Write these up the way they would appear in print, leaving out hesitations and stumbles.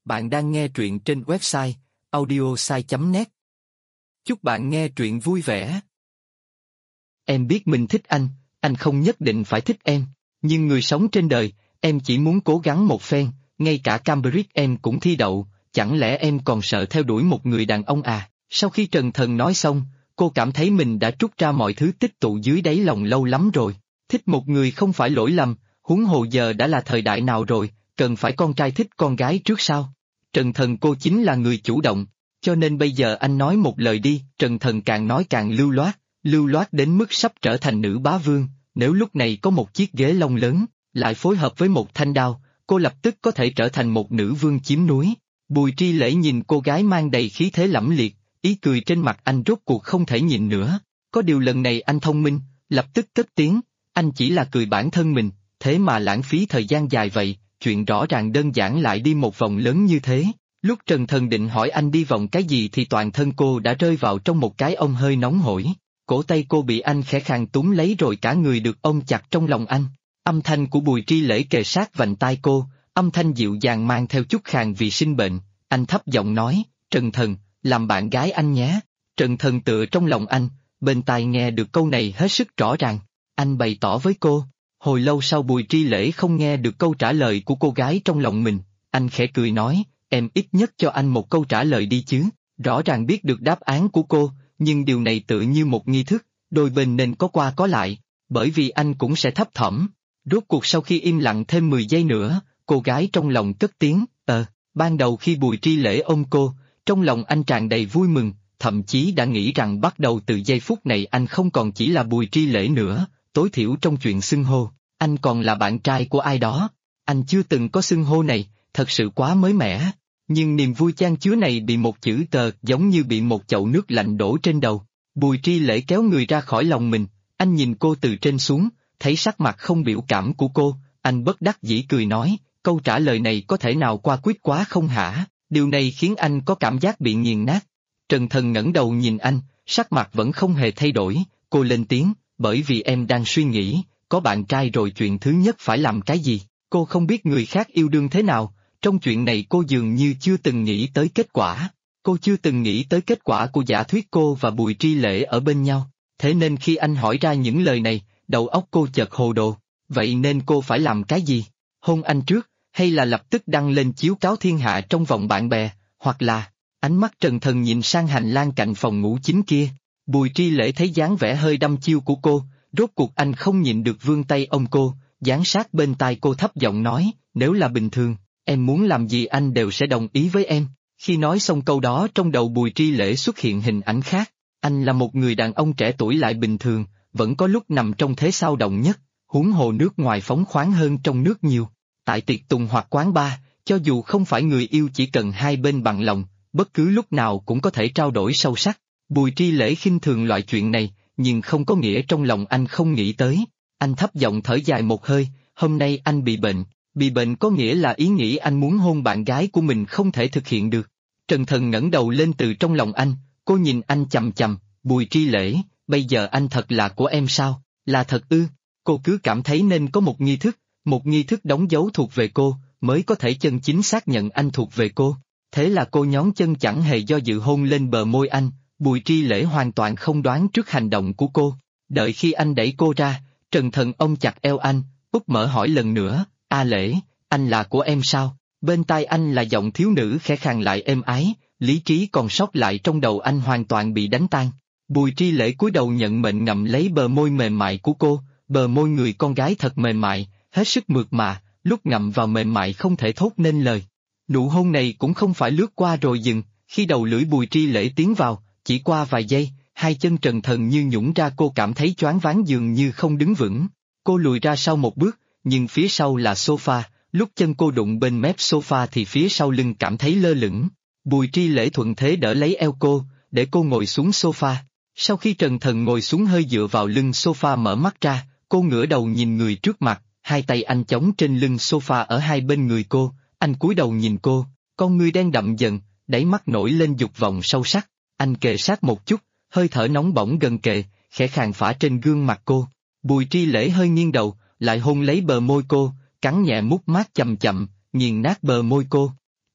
Bạn đang nghe truyện trên website audiosai.net. Chúc bạn nghe truyện vui vẻ. Em biết mình thích anh không nhất định phải thích em, nhưng người sống trên đời, em chỉ muốn cố gắng một phen, ngay cả Cambridge em cũng thi đậu, chẳng lẽ em còn sợ theo đuổi một người đàn ông à? Sau khi Trần Thần nói xong, cô cảm thấy mình đã trút ra mọi thứ tích tụ dưới đáy lòng lâu lắm rồi. Thích một người không phải lỗi lầm, huống hồ giờ đã là thời đại nào rồi, cần phải con trai thích con gái trước sao? Trần Thần cô chính là người chủ động, cho nên bây giờ anh nói một lời đi. Trần Thần càng nói càng lưu loát đến mức sắp trở thành nữ bá vương. Nếu lúc này có một chiếc ghế lông lớn, lại phối hợp với một thanh đao, cô lập tức có thể trở thành một nữ vương chiếm núi. Bùi Tri Lễ nhìn cô gái mang đầy khí thế lẫm liệt, ý cười trên mặt anh rốt cuộc không thể nhịn nữa. Có điều lần này anh thông minh, lập tức cất tiếng, anh chỉ là cười bản thân mình, thế mà lãng phí thời gian dài vậy, chuyện rõ ràng đơn giản lại đi một vòng lớn như thế. Lúc Trần Thần định hỏi anh đi vòng cái gì thì toàn thân cô đã rơi vào trong một cái ôm hơi nóng hổi. Cổ tay cô bị anh khẽ khàng túm lấy rồi cả người được ôm chặt trong lòng anh. Âm thanh của Bùi Tri Lễ kề sát vành tai cô, âm thanh dịu dàng mang theo chút khàn vì sinh bệnh. Anh thấp giọng nói, Trần Thần, làm bạn gái anh nhé. Trần Thần tựa trong lòng anh, bên tai nghe được câu này hết sức rõ ràng. Anh bày tỏ với cô. Hồi lâu sau Bùi Tri Lễ không nghe được câu trả lời của cô gái trong lòng mình, anh khẽ cười nói, em ít nhất cho anh một câu trả lời đi chứ. Rõ ràng biết được đáp án của cô, nhưng điều này tự như một nghi thức, đôi bên nên có qua có lại, bởi vì anh cũng sẽ thấp thỏm. Rốt cuộc sau khi im lặng thêm 10 giây nữa, cô gái trong lòng cất tiếng, ban đầu khi Bùi Tri Lễ ôm cô, trong lòng anh tràn đầy vui mừng, thậm chí đã nghĩ rằng bắt đầu từ giây phút này anh không còn chỉ là Bùi Tri Lễ nữa, tối thiểu trong chuyện xưng hô, anh còn là bạn trai của ai đó. Anh chưa từng có xưng hô này, thật sự quá mới mẻ. Nhưng niềm vui chan chứa này bị một chữ tờ giống như bị một chậu nước lạnh đổ trên đầu. Bùi Tri Lễ kéo người ra khỏi lòng mình, anh nhìn cô từ trên xuống, thấy sắc mặt không biểu cảm của cô, anh bất đắc dĩ cười nói, câu trả lời này có thể nào qua quyết quá không hả? Điều này khiến anh có cảm giác bị nghiền nát. Trần Thần ngẩng đầu nhìn anh, sắc mặt vẫn không hề thay đổi, cô lên tiếng, bởi vì em đang suy nghĩ, có bạn trai rồi chuyện thứ nhất phải làm cái gì? Cô không biết người khác yêu đương thế nào, trong chuyện này cô dường như chưa từng nghĩ tới kết quả. Cô chưa từng nghĩ tới kết quả của giả thuyết cô và Bùi Tri Lễ ở bên nhau, thế nên khi anh hỏi ra những lời này, đầu óc cô chợt hồ đồ. Vậy nên cô phải làm cái gì? Hôn anh trước, hay là lập tức đăng lên chiếu cáo thiên hạ trong vòng bạn bè, hoặc là... Ánh mắt Trần Thần nhìn sang hành lang cạnh phòng ngủ chính kia. Bùi Tri Lễ thấy dáng vẻ hơi đăm chiêu của cô, rốt cuộc anh không nhịn được vươn tay ôm cô, dán sát bên tai cô thấp giọng nói, nếu là bình thường, em muốn làm gì anh đều sẽ đồng ý với em. Khi nói xong câu đó trong đầu Bùi Tri Lễ xuất hiện hình ảnh khác, anh là một người đàn ông trẻ tuổi lại bình thường, vẫn có lúc nằm trong thế sao động nhất, huống hồ nước ngoài phóng khoáng hơn trong nước nhiều. Tại tiệc tùng hoặc quán bar, cho dù không phải người yêu chỉ cần hai bên bằng lòng, bất cứ lúc nào cũng có thể trao đổi sâu sắc. Bùi Tri Lễ khinh thường loại chuyện này, nhưng không có nghĩa trong lòng anh không nghĩ tới. Anh thấp giọng thở dài một hơi, hôm nay anh bị bệnh có nghĩa là ý nghĩ anh muốn hôn bạn gái của mình không thể thực hiện được. Trần Thần ngẩng đầu lên từ trong lòng anh, cô nhìn anh chằm chằm, Bùi Tri Lễ, bây giờ anh thật là của em sao? Là thật ư? Cô cứ cảm thấy nên có một nghi thức đóng dấu thuộc về cô, mới có thể chân chính xác nhận anh thuộc về cô. Thế là cô nhón chân chẳng hề do dự hôn lên bờ môi anh, Bùi Tri Lễ hoàn toàn không đoán trước hành động của cô. Đợi khi anh đẩy cô ra, Trần Thần ôm chặt eo anh, úp mở hỏi lần nữa, A Lễ, anh là của em sao? Bên tai anh là giọng thiếu nữ khẽ khàng lại êm ái, lý trí còn sót lại trong đầu anh hoàn toàn bị đánh tan. Bùi Tri Lễ cúi đầu nhận mệnh ngậm lấy bờ môi mềm mại của cô, bờ môi người con gái thật mềm mại, hết sức mượt mà, lúc ngậm vào mềm mại không thể thốt nên lời. Nụ hôn này cũng không phải lướt qua rồi dừng, khi đầu lưỡi Bùi Tri Lễ tiến vào, chỉ qua vài giây, hai chân Trần Thần như nhũn ra, cô cảm thấy choáng váng dường như không đứng vững. Cô lùi ra sau một bước, nhưng phía sau là sofa, lúc chân cô đụng bên mép sofa thì phía sau lưng cảm thấy lơ lửng. Bùi Tri Lễ thuận thế đỡ lấy eo cô, để cô ngồi xuống sofa. Sau khi Trần Thần ngồi xuống hơi dựa vào lưng sofa mở mắt ra, cô ngửa đầu nhìn người trước mặt, hai tay anh chống trên lưng sofa ở hai bên người cô, anh cúi đầu nhìn cô, con ngươi đen đậm dần, đáy mắt nổi lên dục vọng sâu sắc, anh kề sát một chút, hơi thở nóng bỏng gần kề, khẽ khàng phả trên gương mặt cô. Bùi Tri Lễ hơi nghiêng đầu, lại hôn lấy bờ môi cô, cắn nhẹ mút mát chậm chậm, nghiền nát bờ môi cô.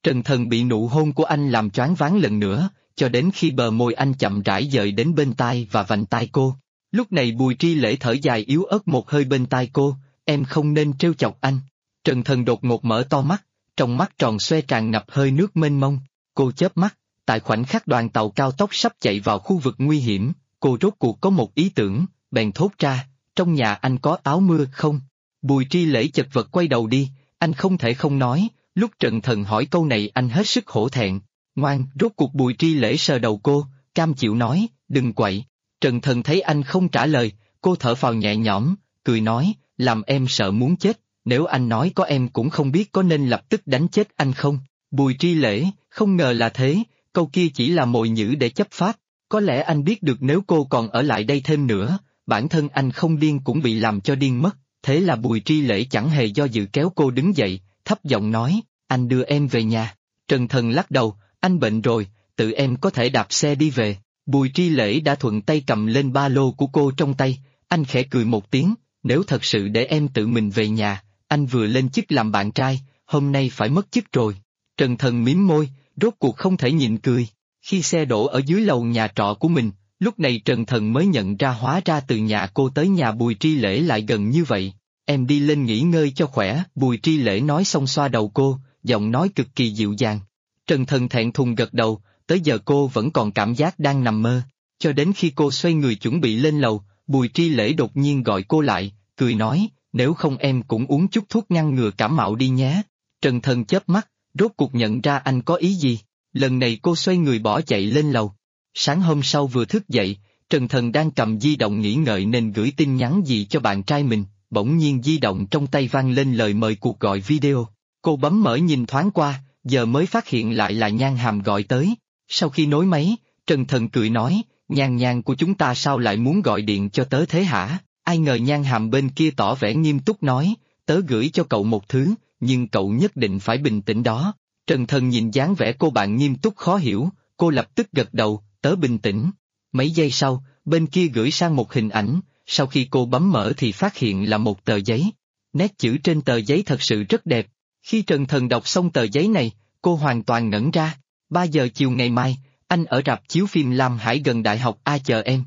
Trần Thần bị nụ hôn của anh làm choáng váng lần nữa, cho đến khi bờ môi anh chậm rãi dời đến bên tai và vành tai cô. Lúc này Bùi Tri Lễ thở dài yếu ớt một hơi bên tai cô, em không nên trêu chọc anh. Trần Thần đột ngột mở to mắt, trong mắt tròn xoe tràn ngập hơi nước mênh mông. Cô chớp mắt, tại khoảnh khắc đoàn tàu cao tốc sắp chạy vào khu vực nguy hiểm, cô rốt cuộc có một ý tưởng, bèn thốt ra, trong nhà anh có áo mưa không? Bùi Tri Lễ chật vật quay đầu đi, anh không thể không nói, lúc Trần Thần hỏi câu này anh hết sức hổ thẹn. Ngoan, rốt cuộc Bùi Tri Lễ sờ đầu cô, cam chịu nói, đừng quậy. Trần Thần thấy anh không trả lời, cô thở phào nhẹ nhõm, cười nói, làm em sợ muốn chết, nếu anh nói có em cũng không biết có nên lập tức đánh chết anh không. Bùi Tri Lễ, không ngờ là thế, câu kia chỉ là mồi nhử để chấp phát, có lẽ anh biết được nếu cô còn ở lại đây thêm nữa, bản thân anh không điên cũng bị làm cho điên mất, thế là Bùi Tri Lễ chẳng hề do dự kéo cô đứng dậy, thấp giọng nói, anh đưa em về nhà. Trần Thần lắc đầu, anh bệnh rồi, tự em có thể đạp xe đi về. Bùi Tri Lễ đã thuận tay cầm lên ba lô của cô trong tay, anh khẽ cười một tiếng, nếu thật sự để em tự mình về nhà, anh vừa lên chức làm bạn trai, hôm nay phải mất chức rồi. Trần Thần mím môi, rốt cuộc không thể nhịn cười. Khi xe đổ ở dưới lầu nhà trọ của mình, lúc này Trần Thần mới nhận ra hóa ra từ nhà cô tới nhà Bùi Tri Lễ lại gần như vậy. Em đi lên nghỉ ngơi cho khỏe, Bùi Tri Lễ nói xong xoa đầu cô, giọng nói cực kỳ dịu dàng. Trần Thần thẹn thùng gật đầu, tới giờ cô vẫn còn cảm giác đang nằm mơ. Cho đến khi cô xoay người chuẩn bị lên lầu, Bùi Tri Lễ đột nhiên gọi cô lại, cười nói, nếu không em cũng uống chút thuốc ngăn ngừa cảm mạo đi nhé. Trần Thần chớp mắt, rốt cuộc nhận ra anh có ý gì. Lần này cô xoay người bỏ chạy lên lầu. Sáng hôm sau vừa thức dậy, Trần Thần đang cầm di động nghĩ ngợi nên gửi tin nhắn gì cho bạn trai mình, bỗng nhiên di động trong tay vang lên lời mời cuộc gọi video. Cô bấm mở nhìn thoáng qua, giờ mới phát hiện lại là Nhan Hàm gọi tới. Sau khi nối máy, Trần Thần cười nói, Nhan Nhan của chúng ta sao lại muốn gọi điện cho tớ thế hả? Ai ngờ Nhan Hàm bên kia tỏ vẻ nghiêm túc nói, tớ gửi cho cậu một thứ, nhưng cậu nhất định phải bình tĩnh đó. Trần Thần nhìn dáng vẻ cô bạn nghiêm túc khó hiểu, cô lập tức gật đầu, tớ bình tĩnh. Mấy giây sau, bên kia gửi sang một hình ảnh, sau khi cô bấm mở thì phát hiện là một tờ giấy. Nét chữ trên tờ giấy thật sự rất đẹp. Khi Trần Thần đọc xong tờ giấy này, cô hoàn toàn ngẩn ra. 3 giờ chiều ngày mai, anh ở rạp chiếu phim Lam Hải gần đại học A chờ em.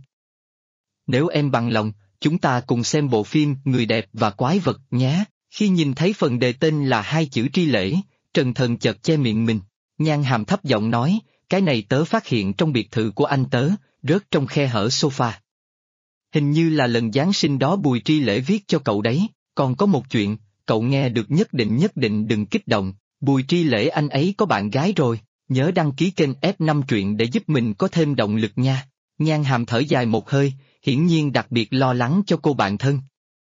Nếu em bằng lòng, chúng ta cùng xem bộ phim Người đẹp và quái vật nhé. Khi nhìn thấy phần đề tên là 2 chữ Tri Lễ, Trần Thần chợt che miệng mình. Nhan Hàm thấp giọng nói, cái này tớ phát hiện trong biệt thự của anh tớ, rớt trong khe hở sofa. Hình như là lần Giáng sinh đó Bùi Tri Lễ viết cho cậu đấy, còn có một chuyện, cậu nghe được nhất định đừng kích động, Bùi Tri Lễ anh ấy có bạn gái rồi, nhớ đăng ký kênh F5 truyện để giúp mình có thêm động lực nha. Nhan Hàm thở dài một hơi, hiển nhiên đặc biệt lo lắng cho cô bạn thân.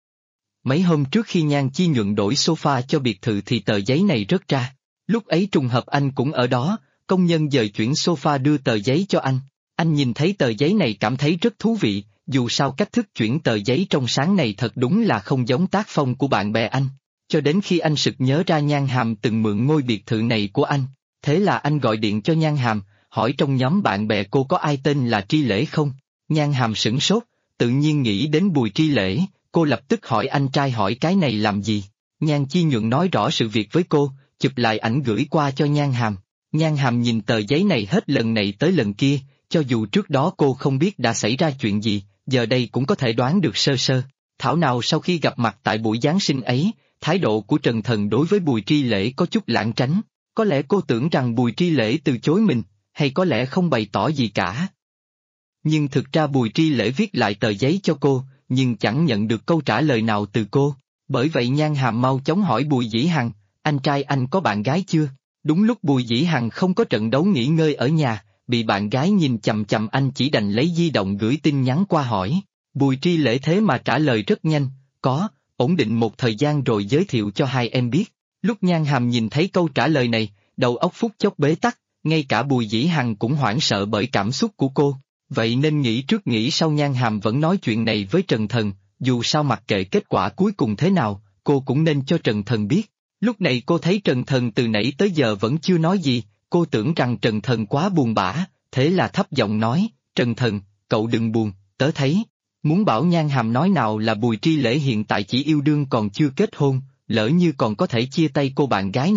Mấy hôm trước khi Nhan Chi Nhuận đổi sofa cho biệt thự thì tờ giấy này rớt ra. Lúc ấy trùng hợp anh cũng ở đó, công nhân dời chuyển sofa đưa tờ giấy cho anh. Anh nhìn thấy tờ giấy này cảm thấy rất thú vị, dù sao cách thức chuyển tờ giấy trong sáng này thật đúng là không giống tác phong của bạn bè anh. Cho đến khi anh sực nhớ ra Nhan Hàm từng mượn ngôi biệt thự này của anh, thế là anh gọi điện cho Nhan Hàm, hỏi trong nhóm bạn bè cô có ai tên là Tri Lễ không? Nhan Hàm sửng sốt, tự nhiên nghĩ đến Bùi Tri Lễ, cô lập tức hỏi anh trai hỏi cái này làm gì? Nhan Chi Nhuận nói rõ sự việc với cô, chụp lại ảnh gửi qua cho Nhan Hàm. Nhan Hàm nhìn tờ giấy này hết lần này tới lần kia, cho dù trước đó cô không biết đã xảy ra chuyện gì, giờ đây cũng có thể đoán được sơ sơ. Thảo nào sau khi gặp mặt tại buổi Giáng sinh ấy, thái độ của Trần Thần đối với Bùi Tri Lễ có chút lảng tránh, có lẽ cô tưởng rằng Bùi Tri Lễ từ chối mình, hay có lẽ không bày tỏ gì cả. Nhưng thực ra Bùi Tri Lễ viết lại tờ giấy cho cô, nhưng chẳng nhận được câu trả lời nào từ cô, bởi vậy Nhan Hàm mau chóng hỏi Bùi Dĩ Hằng, anh trai anh có bạn gái chưa? Đúng lúc Bùi Dĩ Hằng không có trận đấu nghỉ ngơi ở nhà, bị bạn gái nhìn chằm chằm anh chỉ đành lấy di động gửi tin nhắn qua hỏi. Bùi Tri Lễ thế mà trả lời rất nhanh, có, ổn định một thời gian rồi giới thiệu cho hai em biết. Lúc Nhan Hàm nhìn thấy câu trả lời này, đầu óc phút chốc bế tắc, ngay cả Bùi Dĩ Hằng cũng hoảng sợ bởi cảm xúc của cô. Vậy nên nghĩ trước nghĩ sau Nhan Hàm vẫn nói chuyện này với Trần Thần, dù sao mặc kệ kết quả cuối cùng thế nào, cô cũng nên cho Trần Thần biết. Lúc này cô thấy Trần Thần từ nãy tới giờ vẫn chưa nói gì, cô tưởng rằng Trần Thần quá buồn bã, thế là thấp giọng nói, Trần Thần, cậu đừng buồn, tớ thấy. Muốn bảo Nhan Hàm nói nào là Bùi Tri Lễ hiện tại chỉ yêu đương còn chưa kết hôn, lỡ như còn có thể chia tay cô bạn gái này.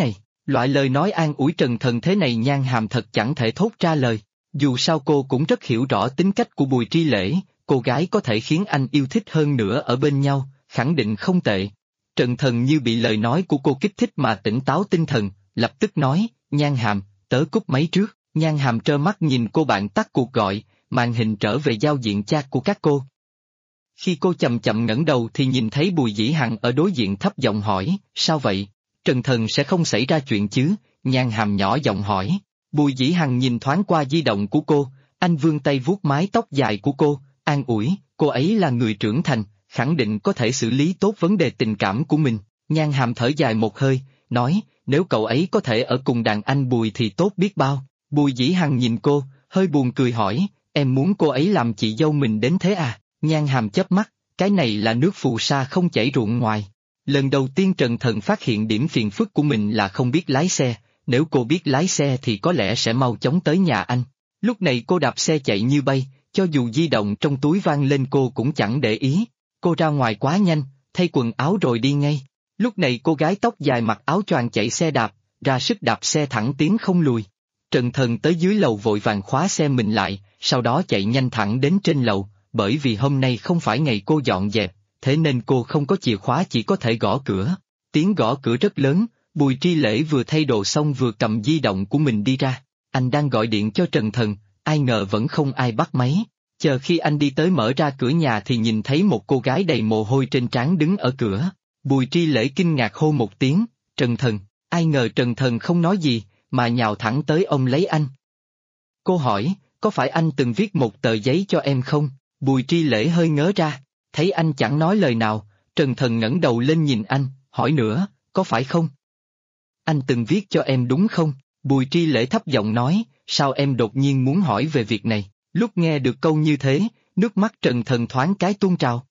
Loại lời nói an ủi Trần Thần thế này Nhan Hàm thật chẳng thể thốt ra lời. Dù sao cô cũng rất hiểu rõ tính cách của Bùi Tri Lễ, cô gái có thể khiến anh yêu thích hơn nữa ở bên nhau, khẳng định không tệ. Trần Thần như bị lời nói của cô kích thích mà tỉnh táo tinh thần, lập tức nói, Nhan Hàm, tớ cúp máy trước. Nhan Hàm trơ mắt nhìn cô bạn tắt cuộc gọi, màn hình trở về giao diện chat của các cô. Khi cô chậm chậm ngẩng đầu thì nhìn thấy Bùi Dĩ Hằng ở đối diện thấp giọng hỏi, sao vậy? Trần Thần sẽ không xảy ra chuyện chứ? Nhan Hàm nhỏ giọng hỏi. Bùi Dĩ Hằng nhìn thoáng qua di động của cô, anh vươn tay vuốt mái tóc dài của cô, an ủi, cô ấy là người trưởng thành, khẳng định có thể xử lý tốt vấn đề tình cảm của mình. Nhan Hàm thở dài một hơi, nói, nếu cậu ấy có thể ở cùng đàn anh Bùi thì tốt biết bao. Bùi Dĩ Hằng nhìn cô, hơi buồn cười hỏi, em muốn cô ấy làm chị dâu mình đến thế à? Nhan Hàm chớp mắt, cái này là nước phù sa không chảy ruộng ngoài. Lần đầu tiên Trần Thần phát hiện điểm phiền phức của mình là không biết lái xe, nếu cô biết lái xe thì có lẽ sẽ mau chóng tới nhà anh. Lúc này cô đạp xe chạy như bay, cho dù di động trong túi vang lên cô cũng chẳng để ý. Cô ra ngoài quá nhanh, thay quần áo rồi đi ngay. Lúc này cô gái tóc dài mặc áo choàng chạy xe đạp, ra sức đạp xe thẳng tiến không lùi. Trần Thần tới dưới lầu vội vàng khóa xe mình lại, sau đó chạy nhanh thẳng đến trên lầu, bởi vì hôm nay không phải ngày cô dọn dẹp, thế nên cô không có chìa khóa chỉ có thể gõ cửa. Tiếng gõ cửa rất lớn, Bùi Tri Lễ vừa thay đồ xong vừa cầm di động của mình đi ra. Anh đang gọi điện cho Trần Thần, ai ngờ vẫn không ai bắt máy. Chờ khi anh đi tới mở ra cửa nhà thì nhìn thấy một cô gái đầy mồ hôi trên trán đứng ở cửa. Bùi Tri Lễ kinh ngạc hô một tiếng, Trần Thần, ai ngờ Trần Thần không nói gì, mà nhào thẳng tới ôm lấy anh. Cô hỏi, có phải anh từng viết một tờ giấy cho em không? Bùi Tri Lễ hơi ngớ ra, thấy anh chẳng nói lời nào, Trần Thần ngẩng đầu lên nhìn anh, hỏi nữa, có phải không? Anh từng viết cho em đúng không? Bùi Tri Lễ thấp giọng nói, sao em đột nhiên muốn hỏi về việc này? Lúc nghe được câu như thế, nước mắt Trần Thần thoáng cái tuôn trào.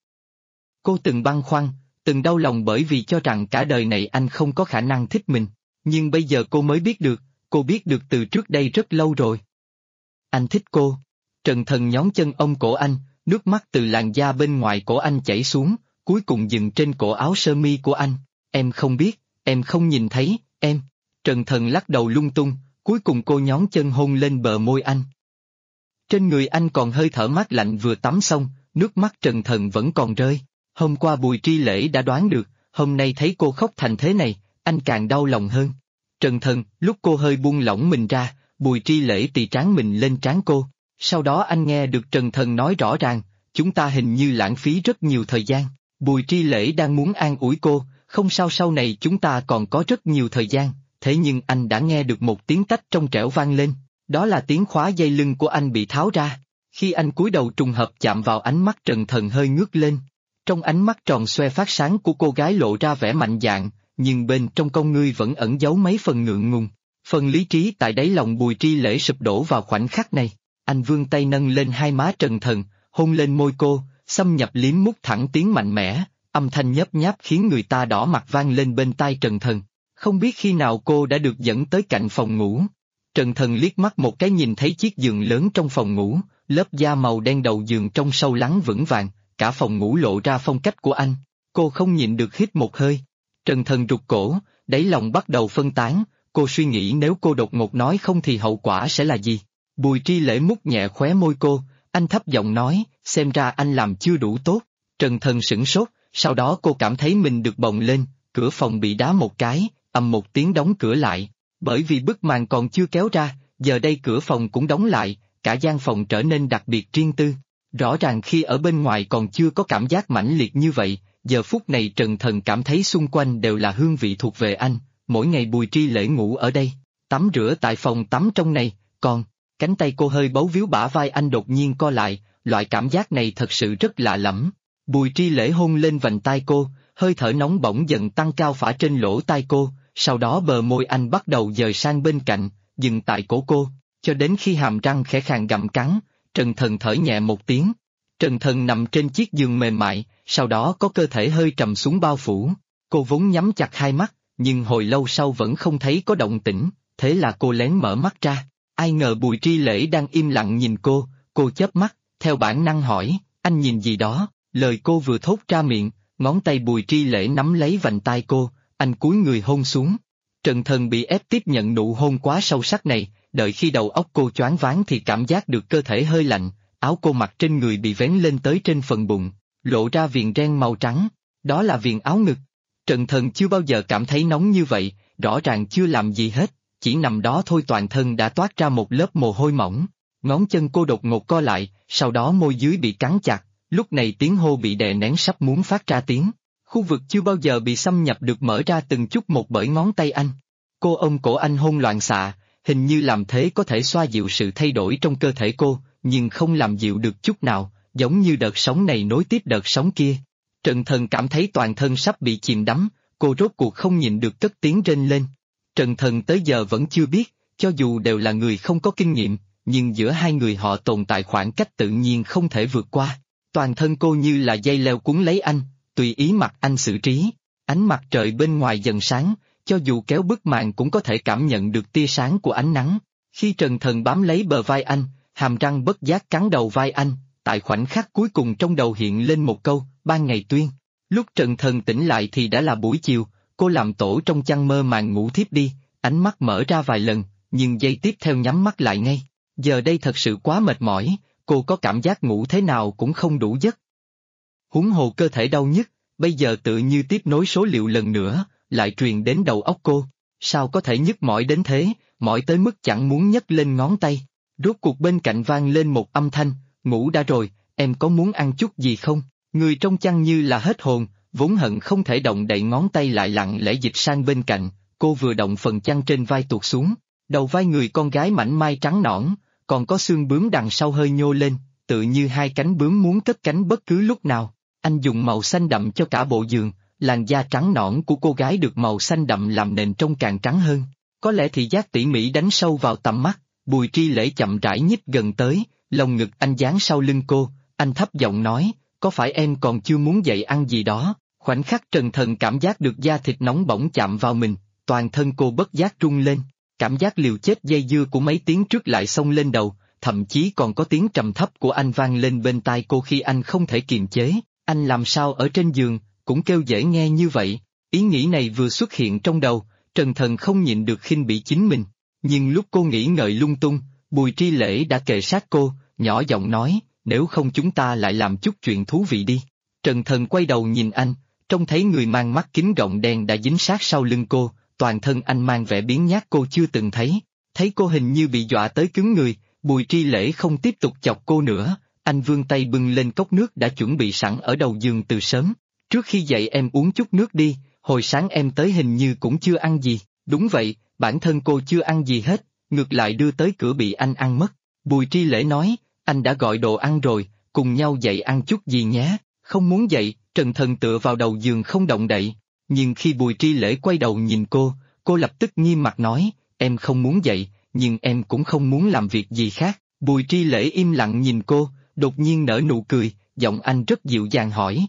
Cô từng băn khoăn, từng đau lòng bởi vì cho rằng cả đời này anh không có khả năng thích mình, nhưng bây giờ cô mới biết được, cô biết được từ trước đây rất lâu rồi. Anh thích cô. Trần Thần nhón chân ôm cổ anh, nước mắt từ làn da bên ngoài cổ anh chảy xuống, cuối cùng dừng trên cổ áo sơ mi của anh. Em không biết, em không nhìn thấy, em. Trần Thần lắc đầu lung tung, cuối cùng cô nhón chân hôn lên bờ môi anh. Trên người anh còn hơi thở mát lạnh vừa tắm xong, nước mắt Trần Thần vẫn còn rơi. Hôm qua Bùi Tri Lễ đã đoán được, hôm nay thấy cô khóc thành thế này, anh càng đau lòng hơn. Trần Thần, lúc cô hơi buông lỏng mình ra, Bùi Tri Lễ tì trán mình lên trán cô. Sau đó anh nghe được Trần Thần nói rõ ràng, chúng ta hình như lãng phí rất nhiều thời gian. Bùi Tri Lễ đang muốn an ủi cô, không sao sau này chúng ta còn có rất nhiều thời gian, thế nhưng anh đã nghe được một tiếng tách trong trẻo vang lên, đó là tiếng khóa dây lưng của anh bị tháo ra. Khi anh cúi đầu trùng hợp chạm vào ánh mắt Trần Thần hơi ngước lên. Trong ánh mắt tròn xoe phát sáng của cô gái lộ ra vẻ mạnh dạn, nhưng bên trong con ngươi vẫn ẩn giấu mấy phần ngượng ngùng. Phần lý trí tại đáy lòng Bùi Tri Lễ sụp đổ vào khoảnh khắc này. Anh vươn tay nâng lên hai má Trần Thần, hôn lên môi cô, xâm nhập liếm mút thẳng tiếng mạnh mẽ, âm thanh nhấp nháp khiến người ta đỏ mặt vang lên bên tai Trần Thần. Không biết khi nào cô đã được dẫn tới cạnh phòng ngủ. Trần Thần liếc mắt một cái nhìn thấy chiếc giường lớn trong phòng ngủ, lớp da màu đen đầu giường trong sâu lắng vững vàng, cả phòng ngủ lộ ra phong cách của anh. Cô không nhịn được hít một hơi. Trần Thần rụt cổ, đáy lòng bắt đầu phân tán, cô suy nghĩ nếu cô đột ngột nói không thì hậu quả sẽ là gì. Bùi Tri Lễ mút nhẹ khóe môi cô, anh thấp giọng nói, xem ra anh làm chưa đủ tốt. Trần Thần sửng sốt, sau đó cô cảm thấy mình được bồng lên, cửa phòng bị đá một cái, ầm một tiếng đóng cửa lại. Bởi vì bức màn còn chưa kéo ra, giờ đây cửa phòng cũng đóng lại, cả gian phòng trở nên đặc biệt riêng tư. Rõ ràng khi ở bên ngoài còn chưa có cảm giác mãnh liệt như vậy, giờ phút này Trần Thần cảm thấy xung quanh đều là hương vị thuộc về anh. Mỗi ngày Bùi Tri Lễ ngủ ở đây, tắm rửa tại phòng tắm trong này, còn cánh tay cô hơi bấu víu bả vai anh đột nhiên co lại, loại cảm giác này thật sự rất lạ lẫm. Bùi Tri Lễ hôn lên vành tai cô, hơi thở nóng bỏng dần tăng cao phả trên lỗ tai cô, sau đó bờ môi anh bắt đầu dời sang bên cạnh, dừng tại cổ cô, cho đến khi hàm răng khẽ khàng gặm cắn. Trần Thần thở nhẹ một tiếng. Trần Thần nằm trên chiếc giường mềm mại, sau đó có cơ thể hơi trầm xuống bao phủ. Cô vốn nhắm chặt hai mắt, nhưng hồi lâu sau vẫn không thấy có động tĩnh, thế là cô lén mở mắt ra. Ai ngờ Bùi Tri Lễ đang im lặng nhìn cô chớp mắt, theo bản năng hỏi, anh nhìn gì đó? Lời cô vừa thốt ra miệng, ngón tay Bùi Tri Lễ nắm lấy vành tai cô, anh cúi người hôn xuống. Trần Thần bị ép tiếp nhận nụ hôn quá sâu sắc này, đợi khi đầu óc cô choáng váng thì cảm giác được cơ thể hơi lạnh, áo cô mặc trên người bị vén lên tới trên phần bụng, lộ ra viền ren màu trắng, đó là viền áo ngực. Trần Thần chưa bao giờ cảm thấy nóng như vậy, rõ ràng chưa làm gì hết, chỉ nằm đó thôi toàn thân đã toát ra một lớp mồ hôi mỏng. Ngón chân cô đột ngột co lại, sau đó môi dưới bị cắn chặt, lúc này tiếng hô bị đè nén sắp muốn phát ra tiếng. Khu vực chưa bao giờ bị xâm nhập được mở ra từng chút một bởi ngón tay anh. Cô ôm cổ anh hôn loạn xạ, hình như làm thế có thể xoa dịu sự thay đổi trong cơ thể cô, nhưng không làm dịu được chút nào, giống như đợt sóng này nối tiếp đợt sóng kia. Trần Thần cảm thấy toàn thân sắp bị chìm đắm, cô rốt cuộc không nhịn được cất tiếng rên lên. Trần Thần tới giờ vẫn chưa biết, cho dù đều là người không có kinh nghiệm, nhưng giữa hai người họ tồn tại khoảng cách tự nhiên không thể vượt qua. Toàn thân cô như là dây leo cuốn lấy anh, tùy ý mặc anh xử trí. Ánh mặt trời bên ngoài dần sáng, cho dù kéo bức màn cũng có thể cảm nhận được tia sáng của ánh nắng. Khi Trần Thần bám lấy bờ vai anh, hàm răng bất giác cắn đầu vai anh, tại khoảnh khắc cuối cùng trong đầu hiện lên một câu, ban ngày tuyên. Lúc Trần Thần tỉnh lại thì đã là buổi chiều, cô làm tổ trong chăn mơ màng ngủ thiếp đi, ánh mắt mở ra vài lần, nhưng giây tiếp theo nhắm mắt lại ngay. Giờ đây thật sự quá mệt mỏi, cô có cảm giác ngủ thế nào cũng không đủ giấc. Huống hồ cơ thể đau nhức, bây giờ tự như tiếp nối số liệu lần nữa, lại truyền đến đầu óc cô. Sao có thể nhức mỏi đến thế, mỏi tới mức chẳng muốn nhấc lên ngón tay. Rốt cuộc bên cạnh vang lên một âm thanh, ngủ đã rồi, em có muốn ăn chút gì không? Người trong chăn như là hết hồn, vốn hận không thể động đậy ngón tay lại lặng lẽ dịch sang bên cạnh, cô vừa động phần chăn trên vai tuột xuống. Đầu vai người con gái mảnh mai trắng nõn, còn có xương bướm đằng sau hơi nhô lên, tự như hai cánh bướm muốn cất cánh bất cứ lúc nào. Anh dùng màu xanh đậm cho cả bộ giường, làn da trắng nõn của cô gái được màu xanh đậm làm nền trông càng trắng hơn. Có lẽ thị giác tỉ mỉ đánh sâu vào tầm mắt, Bùi Tri Lễ chậm rãi nhích gần tới, lồng ngực anh dán sau lưng cô, anh thấp giọng nói, có phải em còn chưa muốn dậy ăn gì đó? Khoảnh khắc Trần Thần cảm giác được da thịt nóng bỏng chạm vào mình, toàn thân cô bất giác rung lên. Cảm giác liều chết dây dưa của mấy tiếng trước lại xông lên đầu, thậm chí còn có tiếng trầm thấp của anh vang lên bên tai cô khi anh không thể kiềm chế. Anh làm sao ở trên giường, cũng kêu dễ nghe như vậy. Ý nghĩ này vừa xuất hiện trong đầu, Trần Thần không nhịn được khinh bỉ chính mình. Nhưng lúc cô nghĩ ngợi lung tung, Bùi Tri Lễ đã kề sát cô, nhỏ giọng nói, nếu không chúng ta lại làm chút chuyện thú vị đi. Trần Thần quay đầu nhìn anh, trông thấy người mang mắt kính gọng đen đã dính sát sau lưng cô, toàn thân anh mang vẻ biếng nhác cô chưa từng thấy. Thấy cô hình như bị dọa tới cứng người, Bùi Tri Lễ không tiếp tục chọc cô nữa, anh vươn tay bưng lên cốc nước đã chuẩn bị sẵn ở đầu giường từ sớm. Trước khi dậy em uống chút nước đi, hồi sáng em tới hình như cũng chưa ăn gì. Đúng vậy, bản thân cô chưa ăn gì hết, ngược lại đưa tới cửa bị anh ăn mất. Bùi Tri Lễ nói, anh đã gọi đồ ăn rồi, cùng nhau dậy ăn chút gì nhé. Không muốn dậy, Trần Thần tựa vào đầu giường không động đậy. Nhưng khi Bùi Tri Lễ quay đầu nhìn cô lập tức nghiêm mặt nói, em không muốn dậy, nhưng em cũng không muốn làm việc gì khác. Bùi Tri Lễ im lặng nhìn cô, đột nhiên nở nụ cười, giọng anh rất dịu dàng hỏi,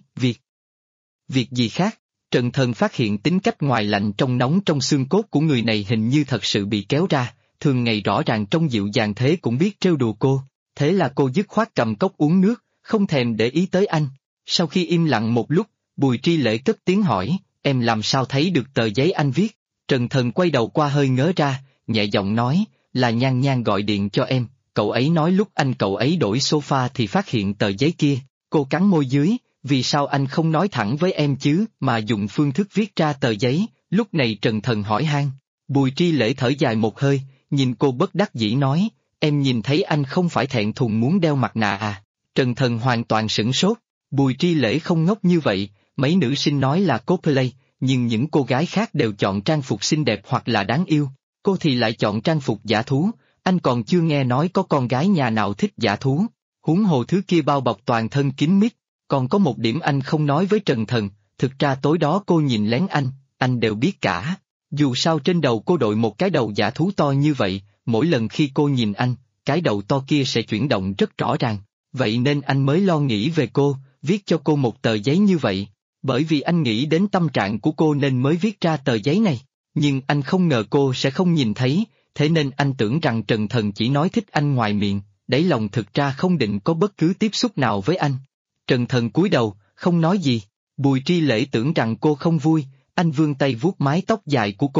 việc gì khác? Trần Thần phát hiện tính cách ngoài lạnh trong nóng trong xương cốt của người này hình như thật sự bị kéo ra, thường ngày rõ ràng trông dịu dàng thế cũng biết trêu đùa cô, thế là cô dứt khoát cầm cốc uống nước, không thèm để ý tới anh. Sau khi im lặng một lúc, Bùi Tri Lễ cất tiếng hỏi, em làm sao thấy được tờ giấy anh viết? Trần Thần quay đầu qua hơi ngớ ra, nhẹ giọng nói, là Nhan Nhan gọi điện cho em, cậu ấy nói lúc cậu ấy đổi sofa thì phát hiện tờ giấy kia. Cô cắn môi dưới, vì sao anh không nói thẳng với em chứ, mà dùng phương thức viết ra tờ giấy? Lúc này Trần Thần hỏi han. Bùi Tri Lễ thở dài một hơi, nhìn cô bất đắc dĩ nói, em nhìn thấy anh không phải thẹn thùng muốn đeo mặt nạ à? Trần Thần hoàn toàn sửng sốt, Bùi Tri Lễ không ngốc như vậy, mấy nữ sinh nói là cosplay, nhưng những cô gái khác đều chọn trang phục xinh đẹp hoặc là đáng yêu, cô thì lại chọn trang phục dã thú, anh còn chưa nghe nói có con gái nhà nào thích dã thú, huống hồ thứ kia bao bọc toàn thân kín mít. Còn có một điểm anh không nói với Trần Thần, thực ra tối đó cô nhìn lén anh đều biết cả. Dù sao trên đầu cô đội một cái đầu dã thú to như vậy, mỗi lần khi cô nhìn anh, cái đầu to kia sẽ chuyển động rất rõ ràng. Vậy nên anh mới lo nghĩ về cô, viết cho cô một tờ giấy như vậy. Bởi vì anh nghĩ đến tâm trạng của cô nên mới viết ra tờ giấy này. Nhưng anh không ngờ cô sẽ không nhìn thấy, thế nên anh tưởng rằng Trần Thần chỉ nói thích anh ngoài miệng, đáy lòng thực ra không định có bất cứ tiếp xúc nào với anh. Trần Thần cúi đầu, không nói gì. Bùi Tri Lễ tưởng rằng cô không vui, anh vươn tay vuốt mái tóc dài của cô,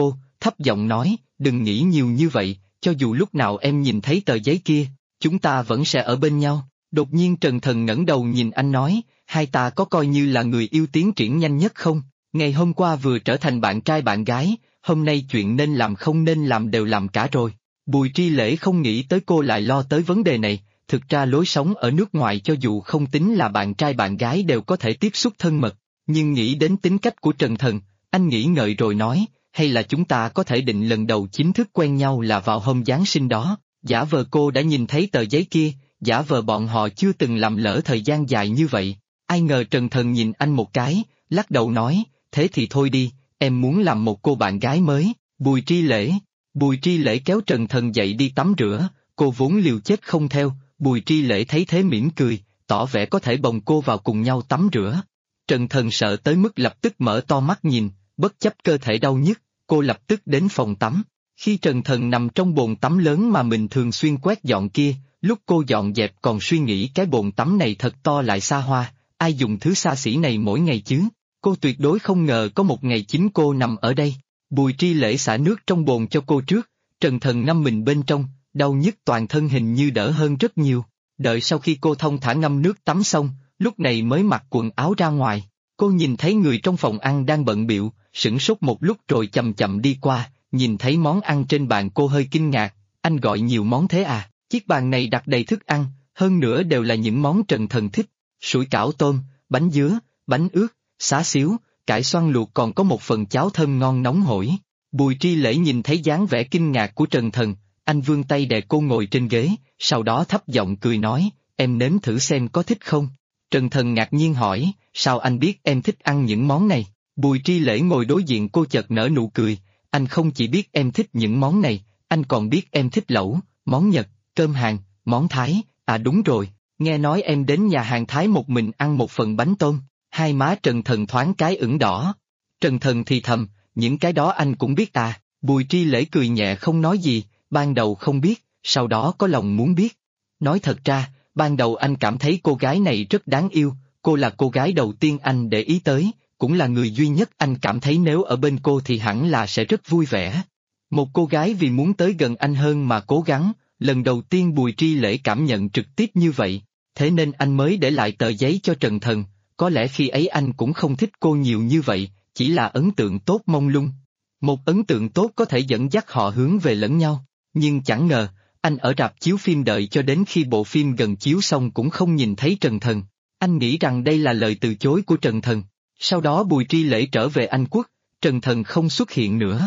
thấp giọng nói, đừng nghĩ nhiều như vậy, cho dù lúc nào em nhìn thấy tờ giấy kia, chúng ta vẫn sẽ ở bên nhau. Đột nhiên Trần Thần ngẩng đầu nhìn anh nói, hai ta có coi như là người yêu tiến triển nhanh nhất không? Ngày hôm qua vừa trở thành bạn trai bạn gái, hôm nay chuyện nên làm không nên làm đều làm cả rồi. Bùi Tri Lễ không nghĩ tới cô lại lo tới vấn đề này, thực ra lối sống ở nước ngoài cho dù không tính là bạn trai bạn gái đều có thể tiếp xúc thân mật, nhưng nghĩ đến tính cách của Trần Thần, anh nghĩ ngợi rồi nói, hay là chúng ta có thể định lần đầu chính thức quen nhau là vào hôm Giáng sinh đó, giả vờ cô đã nhìn thấy tờ giấy kia, giả vờ bọn họ chưa từng làm lỡ thời gian dài như vậy. Ai ngờ Trần Thần nhìn anh một cái, lắc đầu nói, thế thì thôi đi, em muốn làm một cô bạn gái mới. Bùi Tri Lễ kéo Trần Thần dậy đi tắm rửa, cô vốn liều chết không theo, Bùi Tri Lễ thấy thế mỉm cười, tỏ vẻ có thể bồng cô vào cùng nhau tắm rửa. Trần Thần sợ tới mức lập tức mở to mắt nhìn, bất chấp cơ thể đau nhức, cô lập tức đến phòng tắm. Khi Trần Thần nằm trong bồn tắm lớn mà mình thường xuyên quét dọn kia, lúc cô dọn dẹp còn suy nghĩ cái bồn tắm này thật to lại xa hoa, ai dùng thứ xa xỉ này mỗi ngày chứ? Cô tuyệt đối không ngờ có một ngày chính cô nằm ở đây. Bùi Tri Lễ xả nước trong bồn cho cô trước, Trần Thần ngâm mình bên trong, đau nhức toàn thân hình như đỡ hơn rất nhiều. Đợi sau khi cô thông thả ngâm nước tắm xong, lúc này mới mặc quần áo ra ngoài. Cô nhìn thấy người trong phòng ăn đang bận bịu, sửng sốt một lúc rồi chậm chậm đi qua, nhìn thấy món ăn trên bàn cô hơi kinh ngạc, anh gọi nhiều món thế à? Chiếc bàn này đặt đầy thức ăn, hơn nữa đều là những món Trần Thần thích, sủi cảo tôm, bánh dứa, bánh ướt, xá xíu, cải xoăn luộc còn có một phần cháo thơm ngon nóng hổi. Bùi Tri Lễ nhìn thấy dáng vẻ kinh ngạc của Trần Thần, anh vươn tay đè cô ngồi trên ghế, sau đó thấp giọng cười nói, em nếm thử xem có thích không? Trần Thần ngạc nhiên hỏi, sao anh biết em thích ăn những món này? Bùi Tri Lễ ngồi đối diện cô chợt nở nụ cười, anh không chỉ biết em thích những món này, anh còn biết em thích lẩu, món Nhật, cơm Hàn, món Thái, à đúng rồi, nghe nói em đến nhà hàng Thái một mình ăn một phần bánh tôm. Hai má Trần Thần thoáng cái ửng đỏ. Trần Thần thì thầm, những cái đó anh cũng biết à? Bùi Tri Lễ cười nhẹ không nói gì, ban đầu không biết, sau đó có lòng muốn biết. Nói thật ra, ban đầu anh cảm thấy cô gái này rất đáng yêu, cô là cô gái đầu tiên anh để ý tới, cũng là người duy nhất anh cảm thấy nếu ở bên cô thì hẳn là sẽ rất vui vẻ. Một cô gái vì muốn tới gần anh hơn mà cố gắng, lần đầu tiên Bùi Tri Lễ cảm nhận trực tiếp như vậy, thế nên anh mới để lại tờ giấy cho Trần Thần. Có lẽ khi ấy anh cũng không thích cô nhiều như vậy, chỉ là ấn tượng tốt mông lung. Một ấn tượng tốt có thể dẫn dắt họ hướng về lẫn nhau, nhưng chẳng ngờ, anh ở rạp chiếu phim đợi cho đến khi bộ phim gần chiếu xong cũng không nhìn thấy Trần Thần. Anh nghĩ rằng đây là lời từ chối của Trần Thần. Sau đó Bùi Tri Lễ trở về Anh Quốc, Trần Thần không xuất hiện nữa.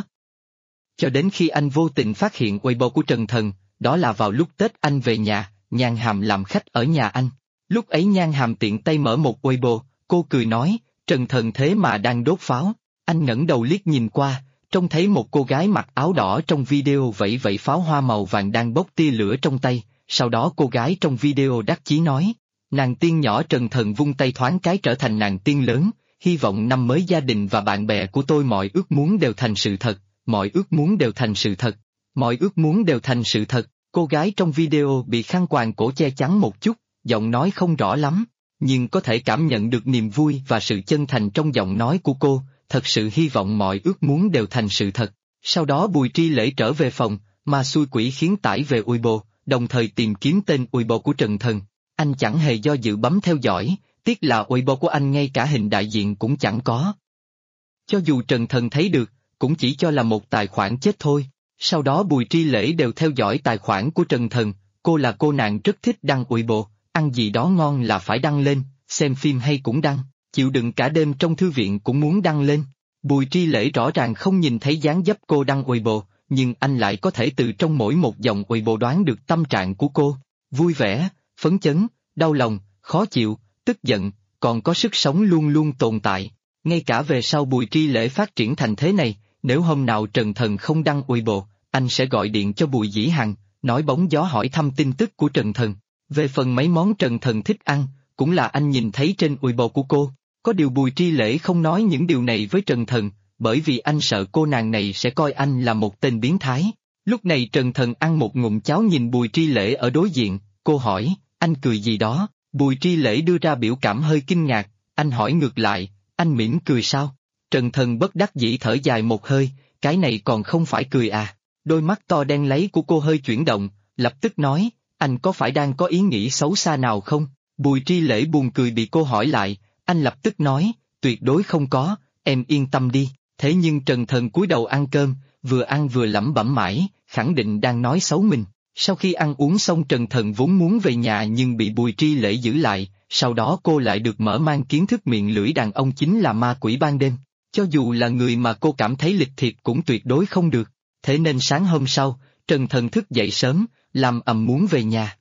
Cho đến khi anh vô tình phát hiện Weibo của Trần Thần, đó là vào lúc Tết anh về nhà, Nhan Hàm làm khách ở nhà anh. Lúc ấy Nhan Hàm tiện tay mở một Weibo, cô cười nói, Trần Thần thế mà đang đốt pháo. Anh ngẩng đầu liếc nhìn qua, trông thấy một cô gái mặc áo đỏ trong video vẫy vẫy pháo hoa màu vàng đang bốc tia lửa trong tay, sau đó cô gái trong video đắc chí nói, nàng tiên nhỏ Trần Thần vung tay thoáng cái trở thành nàng tiên lớn, hy vọng năm mới gia đình và bạn bè của tôi mọi ước muốn đều thành sự thật, mọi ước muốn đều thành sự thật, mọi ước muốn đều thành sự thật. Cô gái trong video bị khăn quàng cổ che chắn một chút, giọng nói không rõ lắm, nhưng có thể cảm nhận được niềm vui và sự chân thành trong giọng nói của cô, thật sự hy vọng mọi ước muốn đều thành sự thật. Sau đó Bùi Tri Lễ trở về phòng, mà xui quỷ khiến tải về Weibo, đồng thời tìm kiếm tên Weibo của Trần Thần. Anh chẳng hề do dự bấm theo dõi, tiếc là Weibo của anh ngay cả hình đại diện cũng chẳng có. Cho dù Trần Thần thấy được, cũng chỉ cho là một tài khoản chết thôi. Sau đó Bùi Tri Lễ đều theo dõi tài khoản của Trần Thần, cô là cô nàng rất thích đăng Weibo, ăn gì đó ngon là phải đăng lên, xem phim hay cũng đăng, chịu đựng cả đêm trong thư viện cũng muốn đăng lên. Bùi Tri Lễ rõ ràng không nhìn thấy dáng dấp cô đăng Weibo, nhưng anh lại có thể từ trong mỗi một dòng Weibo đoán được tâm trạng của cô, vui vẻ, phấn chấn, đau lòng, khó chịu, tức giận, còn có sức sống luôn luôn tồn tại. Ngay cả về sau Bùi Tri Lễ phát triển thành thế này, nếu hôm nào Trần Thần không đăng Weibo, anh sẽ gọi điện cho Bùi Dĩ Hằng, nói bóng gió hỏi thăm tin tức của Trần Thần. Về phần mấy món Trần Thần thích ăn, cũng là anh nhìn thấy trên Weibo của cô. Có điều Bùi Tri Lễ không nói những điều này với Trần Thần, bởi vì anh sợ cô nàng này sẽ coi anh là một tên biến thái. Lúc này Trần Thần ăn một ngụm cháo nhìn Bùi Tri Lễ ở đối diện, cô hỏi, anh cười gì đó? Bùi Tri Lễ đưa ra biểu cảm hơi kinh ngạc, anh hỏi ngược lại, anh mỉm cười sao? Trần Thần bất đắc dĩ thở dài một hơi, cái này còn không phải cười à? Đôi mắt to đen láy của cô hơi chuyển động, lập tức nói, anh có phải đang có ý nghĩ xấu xa nào không? Bùi Tri Lễ buồn cười bị cô hỏi lại, anh lập tức nói, tuyệt đối không có, em yên tâm đi. Thế nhưng Trần Thần cúi đầu ăn cơm, vừa ăn vừa lẩm bẩm mãi, khẳng định đang nói xấu mình. Sau khi ăn uống xong Trần Thần vốn muốn về nhà nhưng bị Bùi Tri Lễ giữ lại, sau đó cô lại được mở mang kiến thức miệng lưỡi đàn ông chính là ma quỷ ban đêm. Cho dù là người mà cô cảm thấy lịch thiệp cũng tuyệt đối không được. Thế nên sáng hôm sau, Trần Thần thức dậy sớm, làm ầm muốn về nhà.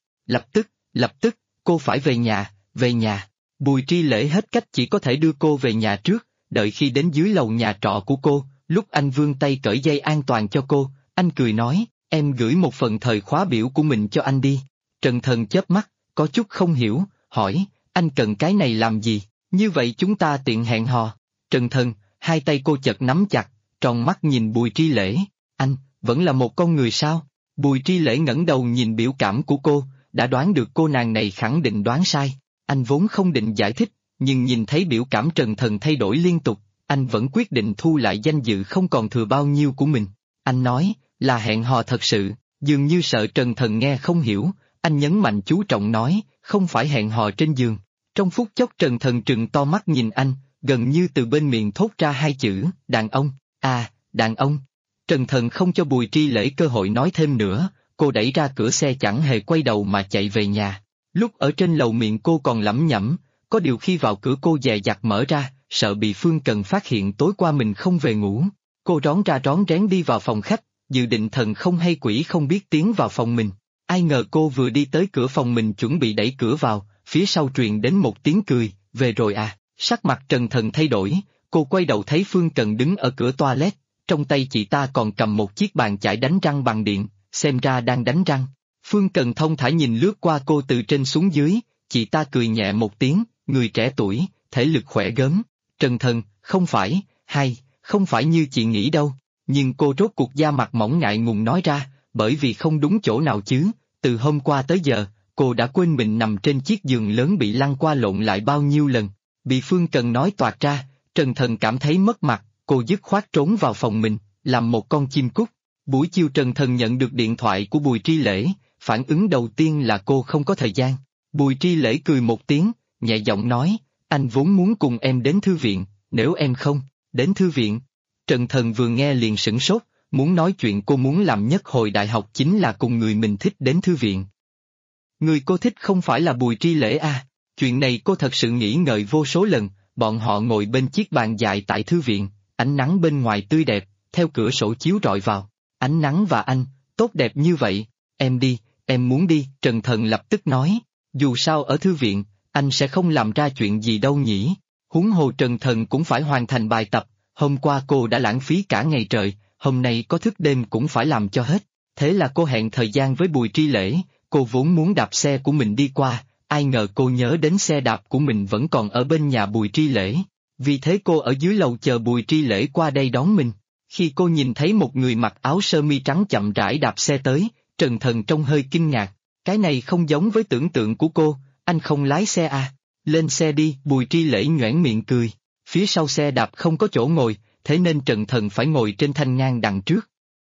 Lập tức, cô phải về nhà. Bùi Tri Lễ hết cách chỉ có thể đưa cô về nhà trước, đợi khi đến dưới lầu nhà trọ của cô, lúc anh vươn tay cởi dây an toàn cho cô, anh cười nói, em gửi một phần thời khóa biểu của mình cho anh đi. Trần Thần chớp mắt, có chút không hiểu, hỏi, anh cần cái này làm gì, như vậy chúng ta tiện hẹn hò. Trần Thần, hai tay cô chợt nắm chặt, tròn mắt nhìn Bùi Tri Lễ, anh, vẫn là một con người sao? Bùi Tri Lễ ngẩng đầu nhìn biểu cảm của cô, đã đoán được cô nàng này khẳng định đoán sai. Anh vốn không định giải thích, nhưng nhìn thấy biểu cảm Trần Thần thay đổi liên tục, anh vẫn quyết định thu lại danh dự không còn thừa bao nhiêu của mình. Anh nói, là hẹn hò thật sự, dường như sợ Trần Thần nghe không hiểu, anh nhấn mạnh chú trọng nói, không phải hẹn hò trên giường. Trong phút chốc Trần Thần trừng to mắt nhìn anh, gần như từ bên miệng thốt ra hai chữ, đàn ông, đàn ông. Trần Thần không cho Bùi Tri Lễ cơ hội nói thêm nữa, cô đẩy ra cửa xe chẳng hề quay đầu mà chạy về nhà. Lúc ở trên lầu miệng cô còn lẩm nhẩm, có điều khi vào cửa cô dè dặt mở ra, sợ bị Phương Cần phát hiện tối qua mình không về ngủ. Cô rón ra rón rén đi vào phòng khách, dự định thần không hay quỷ không biết tiến vào phòng mình. Ai ngờ cô vừa đi tới cửa phòng mình chuẩn bị đẩy cửa vào, phía sau truyền đến một tiếng cười, về rồi à, sắc mặt Trần Thần thay đổi, cô quay đầu thấy Phương Cần đứng ở cửa toilet, trong tay chị ta còn cầm một chiếc bàn chải đánh răng bằng điện, xem ra đang đánh răng. Phương Cần thông thả nhìn lướt qua cô từ trên xuống dưới, chị ta cười nhẹ một tiếng, người trẻ tuổi, thể lực khỏe gớm. Trần Thần, không phải như chị nghĩ đâu, nhưng cô rốt cuộc da mặt mỏng ngại ngùng nói ra, bởi vì không đúng chỗ nào chứ, từ hôm qua tới giờ, cô đã quên mình nằm trên chiếc giường lớn bị lăn qua lộn lại bao nhiêu lần. Bị Phương Cần nói toạc ra, Trần Thần cảm thấy mất mặt, cô dứt khoát trốn vào phòng mình, làm một con chim cút. Buổi chiều Trần Thần nhận được điện thoại của Bùi Tri Lễ, phản ứng đầu tiên là cô không có thời gian. Bùi Tri Lễ cười một tiếng, nhẹ giọng nói, anh vốn muốn cùng em đến thư viện, nếu em không, đến thư viện. Trần Thần vừa nghe liền sửng sốt, muốn nói chuyện cô muốn làm nhất hồi đại học chính là cùng người mình thích đến thư viện. Người cô thích không phải là Bùi Tri Lễ à, chuyện này cô thật sự nghĩ ngợi vô số lần, bọn họ ngồi bên chiếc bàn dài tại thư viện, ánh nắng bên ngoài tươi đẹp, theo cửa sổ chiếu rọi vào, ánh nắng và anh, tốt đẹp như vậy, em đi, em muốn đi, Trần Thần lập tức nói, dù sao ở thư viện, anh sẽ không làm ra chuyện gì đâu nhỉ, huống hồ Trần Thần cũng phải hoàn thành bài tập, hôm qua cô đã lãng phí cả ngày trời, hôm nay có thức đêm cũng phải làm cho hết, thế là cô hẹn thời gian với Bùi Tri Lễ, cô vốn muốn đạp xe của mình đi qua, ai ngờ cô nhớ đến xe đạp của mình vẫn còn ở bên nhà Bùi Tri Lễ, vì thế cô ở dưới lầu chờ Bùi Tri Lễ qua đây đón mình. Khi cô nhìn thấy một người mặc áo sơ mi trắng chậm rãi đạp xe tới, Trần Thần trông hơi kinh ngạc, cái này không giống với tưởng tượng của cô, anh không lái xe à, lên xe đi, Bùi Tri Lễ nhoẻn miệng cười, phía sau xe đạp không có chỗ ngồi, thế nên Trần Thần phải ngồi trên thanh ngang đằng trước.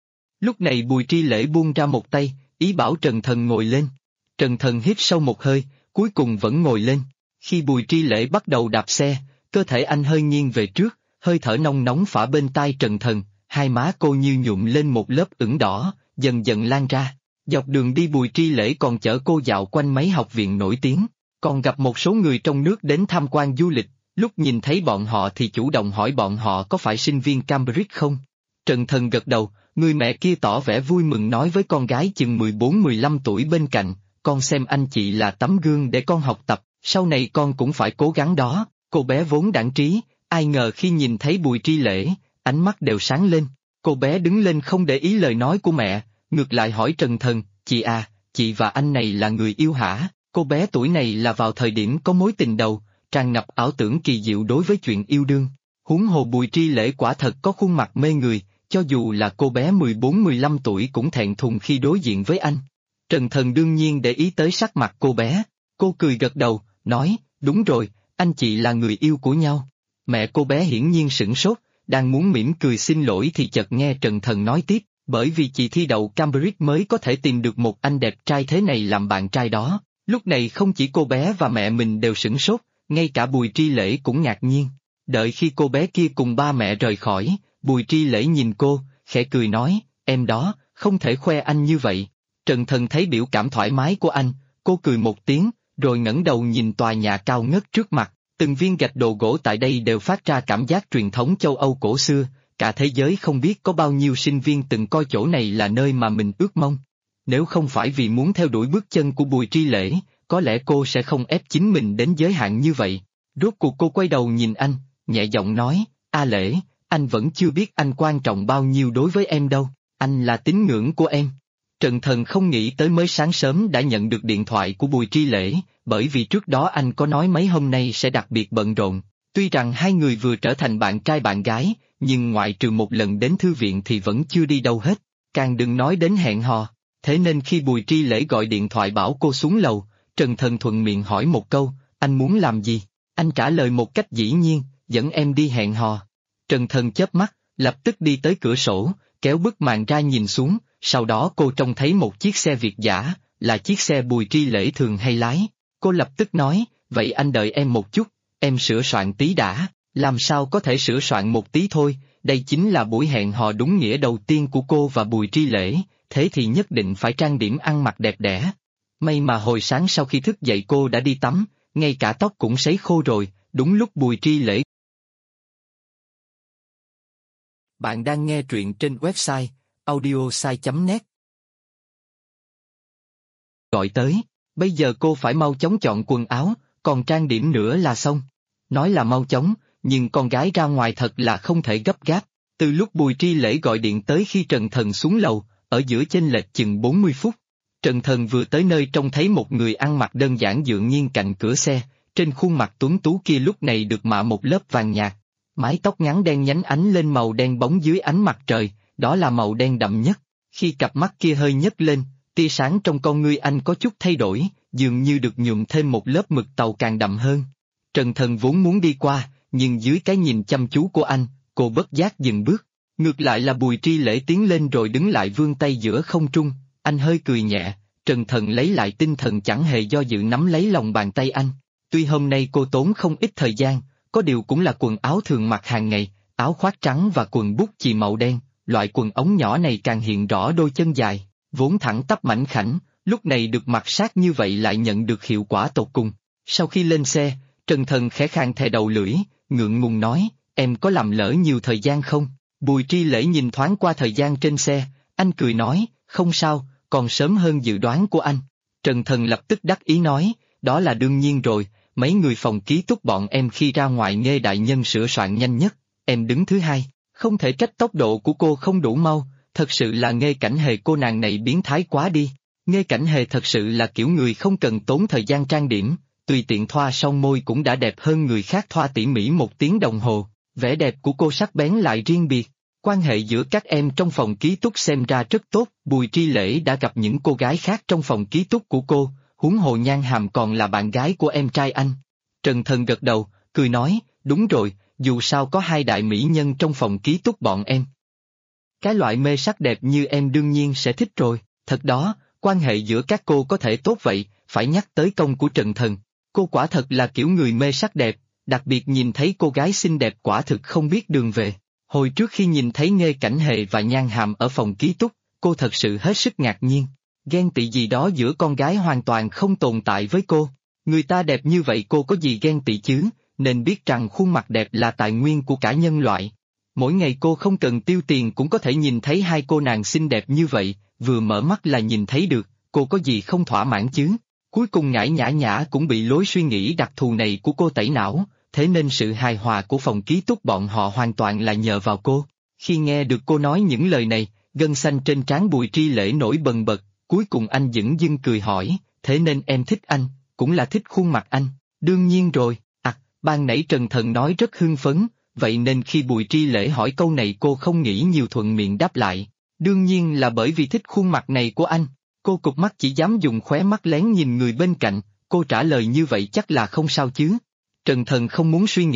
Lúc này Bùi Tri Lễ buông ra một tay, ý bảo Trần Thần ngồi lên. Trần Thần hít sâu một hơi, cuối cùng vẫn ngồi lên. Khi Bùi Tri Lễ bắt đầu đạp xe, cơ thể anh hơi nghiêng về trước, hơi thở nóng nóng phả bên tai Trần Thần, hai má cô như nhuộm lên một lớp ửng đỏ, dần dần lan ra. Dọc đường đi Bùi Tri Lễ còn chở cô dạo quanh mấy học viện nổi tiếng, còn gặp một số người trong nước đến tham quan du lịch, lúc nhìn thấy bọn họ thì chủ động hỏi bọn họ có phải sinh viên Cambridge không. Trần Thần gật đầu, người mẹ kia tỏ vẻ vui mừng nói với con gái chừng 14-15 tuổi bên cạnh, con xem anh chị là tấm gương để con học tập, sau này con cũng phải cố gắng đó. Cô bé vốn đãng trí, ai ngờ khi nhìn thấy Bùi Tri Lễ, ánh mắt đều sáng lên, cô bé đứng lên không để ý lời nói của mẹ, ngược lại hỏi Trần Thần, chị à, chị và anh này là người yêu hả? Cô bé tuổi này là vào thời điểm có mối tình đầu, tràn ngập ảo tưởng kỳ diệu đối với chuyện yêu đương. Huống hồ Bùi Tri Lễ quả thật có khuôn mặt mê người, cho dù là cô bé 14-15 tuổi cũng thẹn thùng khi đối diện với anh. Trần Thần đương nhiên để ý tới sắc mặt cô bé, cô cười gật đầu, nói, đúng rồi, anh chị là người yêu của nhau. Mẹ cô bé hiển nhiên sửng sốt, đang muốn mỉm cười xin lỗi thì chợt nghe Trần Thần nói tiếp, bởi vì chị thi đậu Cambridge mới có thể tìm được một anh đẹp trai thế này làm bạn trai đó. Lúc này không chỉ cô bé và mẹ mình đều sửng sốt, ngay cả Bùi Tri Lễ cũng ngạc nhiên. Đợi khi cô bé kia cùng ba mẹ rời khỏi, Bùi Tri Lễ nhìn cô, khẽ cười nói, em đó, không thể khoe anh như vậy. Trần Thần thấy biểu cảm thoải mái của anh, cô cười một tiếng, rồi ngẩng đầu nhìn tòa nhà cao ngất trước mặt, từng viên gạch đồ gỗ tại đây đều phát ra cảm giác truyền thống châu Âu cổ xưa, cả thế giới không biết có bao nhiêu sinh viên từng coi chỗ này là nơi mà mình ước mong. Nếu không phải vì muốn theo đuổi bước chân của Bùi Tri Lễ, có lẽ cô sẽ không ép chính mình đến giới hạn như vậy. Rốt cuộc cô quay đầu nhìn anh, nhẹ giọng nói, A Lễ, anh vẫn chưa biết anh quan trọng bao nhiêu đối với em đâu, anh là tín ngưỡng của em. Trần Thần không nghĩ tới mới sáng sớm đã nhận được điện thoại của Bùi Tri Lễ, bởi vì trước đó anh có nói mấy hôm nay sẽ đặc biệt bận rộn. Tuy rằng hai người vừa trở thành bạn trai bạn gái, nhưng ngoại trừ một lần đến thư viện thì vẫn chưa đi đâu hết, càng đừng nói đến hẹn hò. Thế nên khi Bùi Tri Lễ gọi điện thoại bảo cô xuống lầu, Trần Thần thuận miệng hỏi một câu, anh muốn làm gì? Anh trả lời một cách dĩ nhiên, dẫn em đi hẹn hò. Trần Thần chớp mắt, lập tức đi tới cửa sổ, kéo bức màn ra nhìn xuống, sau đó cô trông thấy một chiếc xe Việt dã, là chiếc xe Bùi Tri Lễ thường hay lái. Cô lập tức nói, vậy anh đợi em một chút, em sửa soạn tí đã. Làm sao có thể sửa soạn một tí thôi, đây chính là buổi hẹn hò đúng nghĩa đầu tiên của cô và Bùi Tri Lễ, thế thì nhất định phải trang điểm ăn mặc đẹp đẽ. May mà hồi sáng sau khi thức dậy cô đã đi tắm, ngay cả tóc cũng sấy khô rồi, đúng lúc Bùi Tri Lễ. Bạn đang nghe truyện trên website audiosai.net. Gọi tới, bây giờ cô phải mau chóng chọn quần áo, còn trang điểm nữa là xong. Nói là mau chóng, nhưng con gái ra ngoài thật là không thể gấp gáp. Từ lúc Bùi Tri Lễ gọi điện tới khi Trần Thần xuống lầu, ở giữa chênh lệch chừng 40 phút. Trần Thần vừa tới nơi trông thấy một người ăn mặc đơn giản dựa nghiêng cạnh cửa xe, trên khuôn mặt tuấn tú kia lúc này được mạ một lớp vàng nhạt. Mái tóc ngắn đen nhánh ánh lên màu đen bóng dưới ánh mặt trời, đó là màu đen đậm nhất. Khi cặp mắt kia hơi nhấc lên, tia sáng trong con ngươi anh có chút thay đổi, dường như được nhuộm thêm một lớp mực tàu càng đậm hơn. Trần Thần vốn muốn đi qua, nhưng dưới cái nhìn chăm chú của anh, cô bất giác dừng bước. Ngược lại là Bùi Tri Lễ tiến lên rồi đứng lại vươn tay giữa không trung, anh hơi cười nhẹ, Trần Thần lấy lại tinh thần chẳng hề do dự nắm lấy lòng bàn tay anh. Tuy hôm nay cô tốn không ít thời gian, có điều cũng là quần áo thường mặc hàng ngày, áo khoác trắng và quần bút chì màu đen, loại quần ống nhỏ này càng hiện rõ đôi chân dài, vốn thẳng tắp mảnh khảnh, lúc này được mặc sát như vậy lại nhận được hiệu quả tột cùng. Sau khi lên xe, Trần Thần khẽ khàng thè đầu lưỡi, ngượng ngùng nói, em có làm lỡ nhiều thời gian không? Bùi Tri Lễ nhìn thoáng qua thời gian trên xe, anh cười nói, không sao, còn sớm hơn dự đoán của anh. Trần Thần lập tức đắc ý nói, đó là đương nhiên rồi, mấy người phòng ký túc bọn em khi ra ngoài nghe đại nhân sửa soạn nhanh nhất, em đứng thứ hai, không thể trách tốc độ của cô không đủ mau, thật sự là Nghê Cảnh Hề cô nàng này biến thái quá đi. Nghê Cảnh Hề thật sự là kiểu người không cần tốn thời gian trang điểm, tùy tiện thoa son môi cũng đã đẹp hơn người khác thoa tỉ mỉ 1 tiếng đồng hồ, vẻ đẹp của cô sắc bén lại riêng biệt. Quan hệ giữa các em trong phòng ký túc xem ra rất tốt, Bùi Tri Lễ đã gặp những cô gái khác trong phòng ký túc của cô, huống hồ Nhan Hàm còn là bạn gái của em trai anh. Trần Thần gật đầu, cười nói, đúng rồi, dù sao có 2 đại mỹ nhân trong phòng ký túc bọn em. Cái loại mê sắc đẹp như em đương nhiên sẽ thích rồi, thật đó, quan hệ giữa các cô có thể tốt vậy, phải nhắc tới công của Trần Thần. Cô quả thật là kiểu người mê sắc đẹp, đặc biệt nhìn thấy cô gái xinh đẹp quả thực không biết đường về. Hồi trước khi nhìn thấy Nghê Cảnh Hề và Nhan Hàm ở phòng ký túc, cô thật sự hết sức ngạc nhiên. Ghen tị gì đó giữa con gái hoàn toàn không tồn tại với cô. Người ta đẹp như vậy cô có gì ghen tị chứ, nên biết rằng khuôn mặt đẹp là tài nguyên của cả nhân loại. Mỗi ngày cô không cần tiêu tiền cũng có thể nhìn thấy 2 cô nàng xinh đẹp như vậy, vừa mở mắt là nhìn thấy được, cô có gì không thỏa mãn chứ. Cuối cùng Ngải Nhã Nhã cũng bị lối suy nghĩ đặc thù này của cô tẩy não, thế nên sự hài hòa của phòng ký túc bọn họ hoàn toàn là nhờ vào cô. Khi nghe được cô nói những lời này, gân xanh trên trán Bùi Tri Lễ nổi bần bật, cuối cùng anh dửng dưng cười hỏi, thế nên em thích anh, cũng là thích khuôn mặt anh, đương nhiên rồi, ban nãy Trần Thần nói rất hưng phấn, vậy nên khi Bùi Tri Lễ hỏi câu này cô không nghĩ nhiều thuận miệng đáp lại, đương nhiên là bởi vì thích khuôn mặt này của anh. Cô cụp mắt chỉ dám dùng khóe mắt lén nhìn người bên cạnh, cô trả lời như vậy chắc là không sao chứ. Trần Thần không muốn suy nghĩ,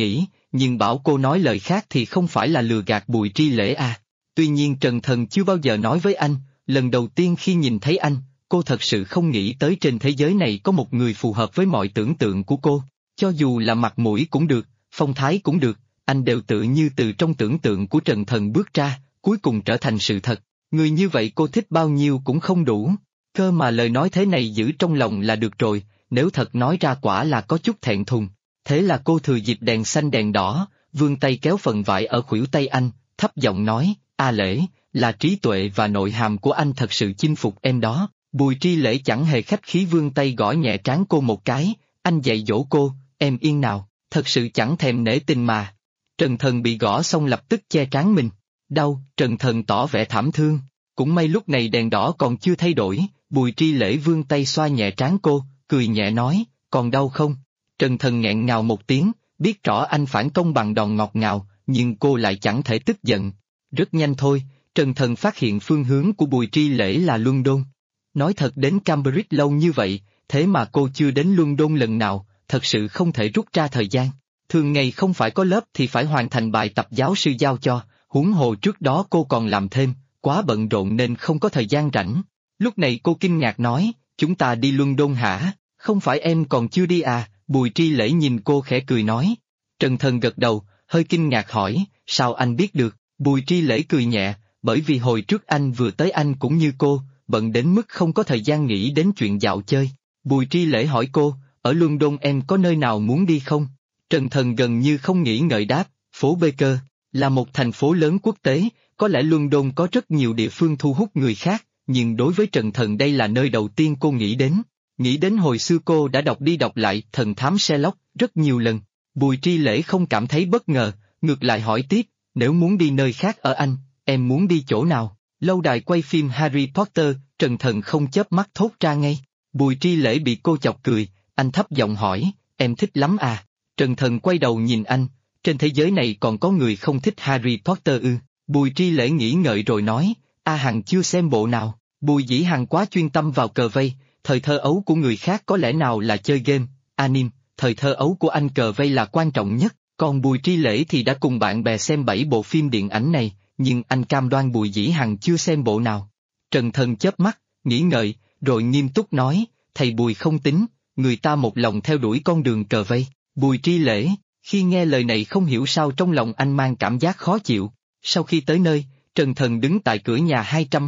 nhưng bảo cô nói lời khác thì không phải là lừa gạt Bùi Tri Lễ à. Tuy nhiên Trần Thần chưa bao giờ nói với anh, lần đầu tiên khi nhìn thấy anh, cô thật sự không nghĩ tới trên thế giới này có một người phù hợp với mọi tưởng tượng của cô. Cho dù là mặt mũi cũng được, phong thái cũng được, anh đều tự như từ trong tưởng tượng của Trần Thần bước ra, cuối cùng trở thành sự thật. Người như vậy cô thích bao nhiêu cũng không đủ. Cơ mà lời nói thế này giữ trong lòng là được rồi, nếu thật nói ra quả là có chút thẹn thùng. Thế là cô thừa dịp đèn xanh đèn đỏ, vươn tay kéo phần vải ở khuỷu tay anh, thấp giọng nói, A Lễ, là trí tuệ và nội hàm của anh thật sự chinh phục em đó. Bùi Tri Lễ chẳng hề khách khí vươn tay gõ nhẹ trán cô một cái, anh dạy dỗ cô, em yên nào, thật sự chẳng thèm nể tình mà. Trần Thần bị gõ xong lập tức che trán mình. Đau, Trần Thần tỏ vẻ thảm thương. Cũng may lúc này đèn đỏ còn chưa thay đổi, Bùi Tri Lễ vươn tay xoa nhẹ trán cô, cười nhẹ nói, còn đau không? Trần Thần nghẹn ngào một tiếng, biết rõ anh phản công bằng đòn ngọt ngào, nhưng cô lại chẳng thể tức giận. Rất nhanh thôi, Trần Thần phát hiện phương hướng của Bùi Tri Lễ là London. Nói thật đến Cambridge lâu như vậy, thế mà cô chưa đến London lần nào, thật sự không thể rút ra thời gian. Thường ngày không phải có lớp thì phải hoàn thành bài tập giáo sư giao cho, huống hồ trước đó cô còn làm thêm, quá bận rộn nên không có thời gian rảnh. Lúc này cô kinh ngạc nói, chúng ta đi London hả? Không phải em còn chưa đi à? Bùi Tri Lễ nhìn cô khẽ cười nói. Trần Thần gật đầu, hơi kinh ngạc hỏi, sao anh biết được? Bùi Tri Lễ cười nhẹ, bởi vì hồi trước anh vừa tới anh cũng như cô, bận đến mức không có thời gian nghĩ đến chuyện dạo chơi. Bùi Tri Lễ hỏi cô, ở London em có nơi nào muốn đi không? Trần Thần gần như không nghĩ ngợi đáp, phố Baker, là một thành phố lớn quốc tế, có lẽ London có rất nhiều địa phương thu hút người khác, nhưng đối với Trần Thần đây là nơi đầu tiên cô nghĩ đến. Nghĩ đến hồi xưa cô đã đọc đi đọc lại Thần Thám Sherlock rất nhiều lần. Bùi Tri Lễ không cảm thấy bất ngờ, ngược lại hỏi tiếp, nếu muốn đi nơi khác ở Anh, em muốn đi chỗ nào? Lâu đài quay phim Harry Potter, Trần Thần không chớp mắt thốt ra ngay. Bùi Tri Lễ bị cô chọc cười, anh thấp giọng hỏi, em thích lắm à? Trần Thần quay đầu nhìn anh, trên thế giới này còn có người không thích Harry Potter ư? Bùi Tri Lễ nghĩ ngợi rồi nói, A Hằng chưa xem bộ nào. Bùi Dĩ Hằng quá chuyên tâm vào cờ vây, thời thơ ấu của người khác có lẽ nào là chơi game, anime, thời thơ ấu của anh cờ vây là quan trọng nhất, còn Bùi Tri Lễ thì đã cùng bạn bè xem 7 bộ phim điện ảnh này, nhưng anh cam đoan Bùi Dĩ Hằng chưa xem bộ nào. Trần Thần chớp mắt, nghĩ ngợi, rồi nghiêm túc nói, thầy Bùi không tính, người ta một lòng theo đuổi con đường cờ vây. Bùi Tri Lễ, khi nghe lời này không hiểu sao trong lòng anh mang cảm giác khó chịu. Sau khi tới nơi, Trần Thần đứng tại cửa nhà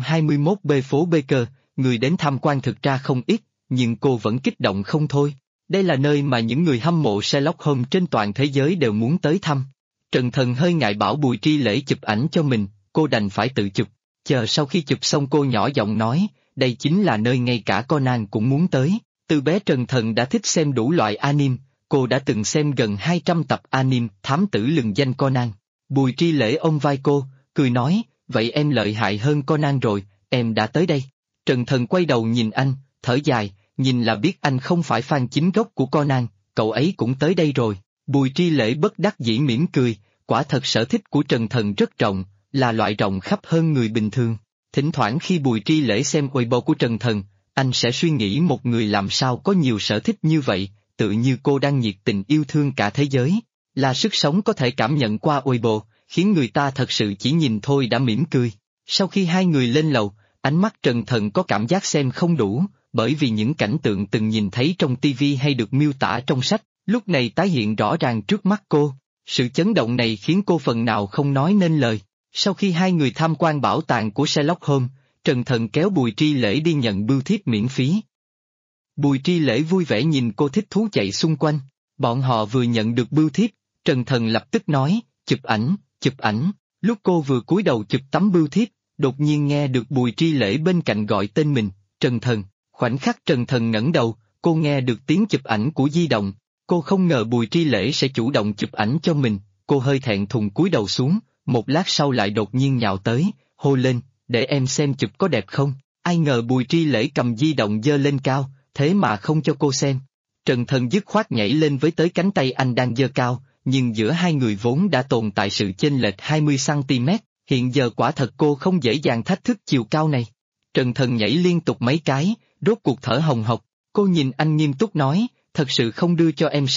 221B phố Baker, người đến tham quan thực ra không ít, nhưng cô vẫn kích động không thôi. Đây là nơi mà những người hâm mộ Sherlock Holmes trên toàn thế giới đều muốn tới thăm. Trần Thần hơi ngại bảo Bùi Tri Lễ chụp ảnh cho mình, cô đành phải tự chụp. Chờ sau khi chụp xong cô nhỏ giọng nói, đây chính là nơi ngay cả Conan cũng muốn tới. Từ bé Trần Thần đã thích xem đủ loại anime, cô đã từng xem gần 200 tập anime thám tử lừng danh Conan. Bùi Tri Lễ ôm vai cô, cười nói, vậy em lợi hại hơn Conan rồi, em đã tới đây. Trần Thần quay đầu nhìn anh, thở dài, nhìn là biết anh không phải fan chính gốc của Conan, cậu ấy cũng tới đây rồi. Bùi Tri Lễ bất đắc dĩ mỉm cười, quả thật sở thích của Trần Thần rất rộng, là loại rộng khắp hơn người bình thường. Thỉnh thoảng khi Bùi Tri Lễ xem Weibo của Trần Thần, anh sẽ suy nghĩ một người làm sao có nhiều sở thích như vậy, tự như cô đang nhiệt tình yêu thương cả thế giới, là sức sống có thể cảm nhận qua Weibo, khiến người ta thật sự chỉ nhìn thôi đã mỉm cười. Sau khi hai người lên lầu, ánh mắt Trần Thần có cảm giác xem không đủ, bởi vì những cảnh tượng từng nhìn thấy trong TV hay được miêu tả trong sách, lúc này tái hiện rõ ràng trước mắt cô. Sự chấn động này khiến cô phần nào không nói nên lời. Sau khi hai người tham quan bảo tàng của Sherlock Holmes, Trần Thần kéo Bùi Tri Lễ đi nhận bưu thiếp miễn phí. Bùi Tri Lễ vui vẻ nhìn cô thích thú chạy xung quanh. Bọn họ vừa nhận được bưu thiếp, Trần Thần lập tức nói, chụp ảnh, chụp ảnh. Lúc cô vừa cúi đầu chụp tấm bưu thiếp, đột nhiên nghe được Bùi Tri Lễ bên cạnh gọi tên mình, Trần Thần. Khoảnh khắc Trần Thần ngẩng đầu, cô nghe được tiếng chụp ảnh của di động. Cô không ngờ Bùi Tri Lễ sẽ chủ động chụp ảnh cho mình, cô hơi thẹn thùng cúi đầu xuống, một lát sau lại đột nhiên nhào tới, hô lên, để em xem chụp có đẹp không. Ai ngờ Bùi Tri Lễ cầm di động giơ lên cao, thế mà không cho cô xem. Trần Thần dứt khoát nhảy lên với tới cánh tay anh đang giơ cao, nhưng giữa hai người vốn đã tồn tại sự chênh lệch 20cm, hiện giờ quả thật cô không dễ dàng thách thức chiều cao này. Trần Thần nhảy liên tục mấy cái, rốt cuộc thở hồng hộc, cô nhìn anh nghiêm túc nói, thật sự không đưa cho em sao?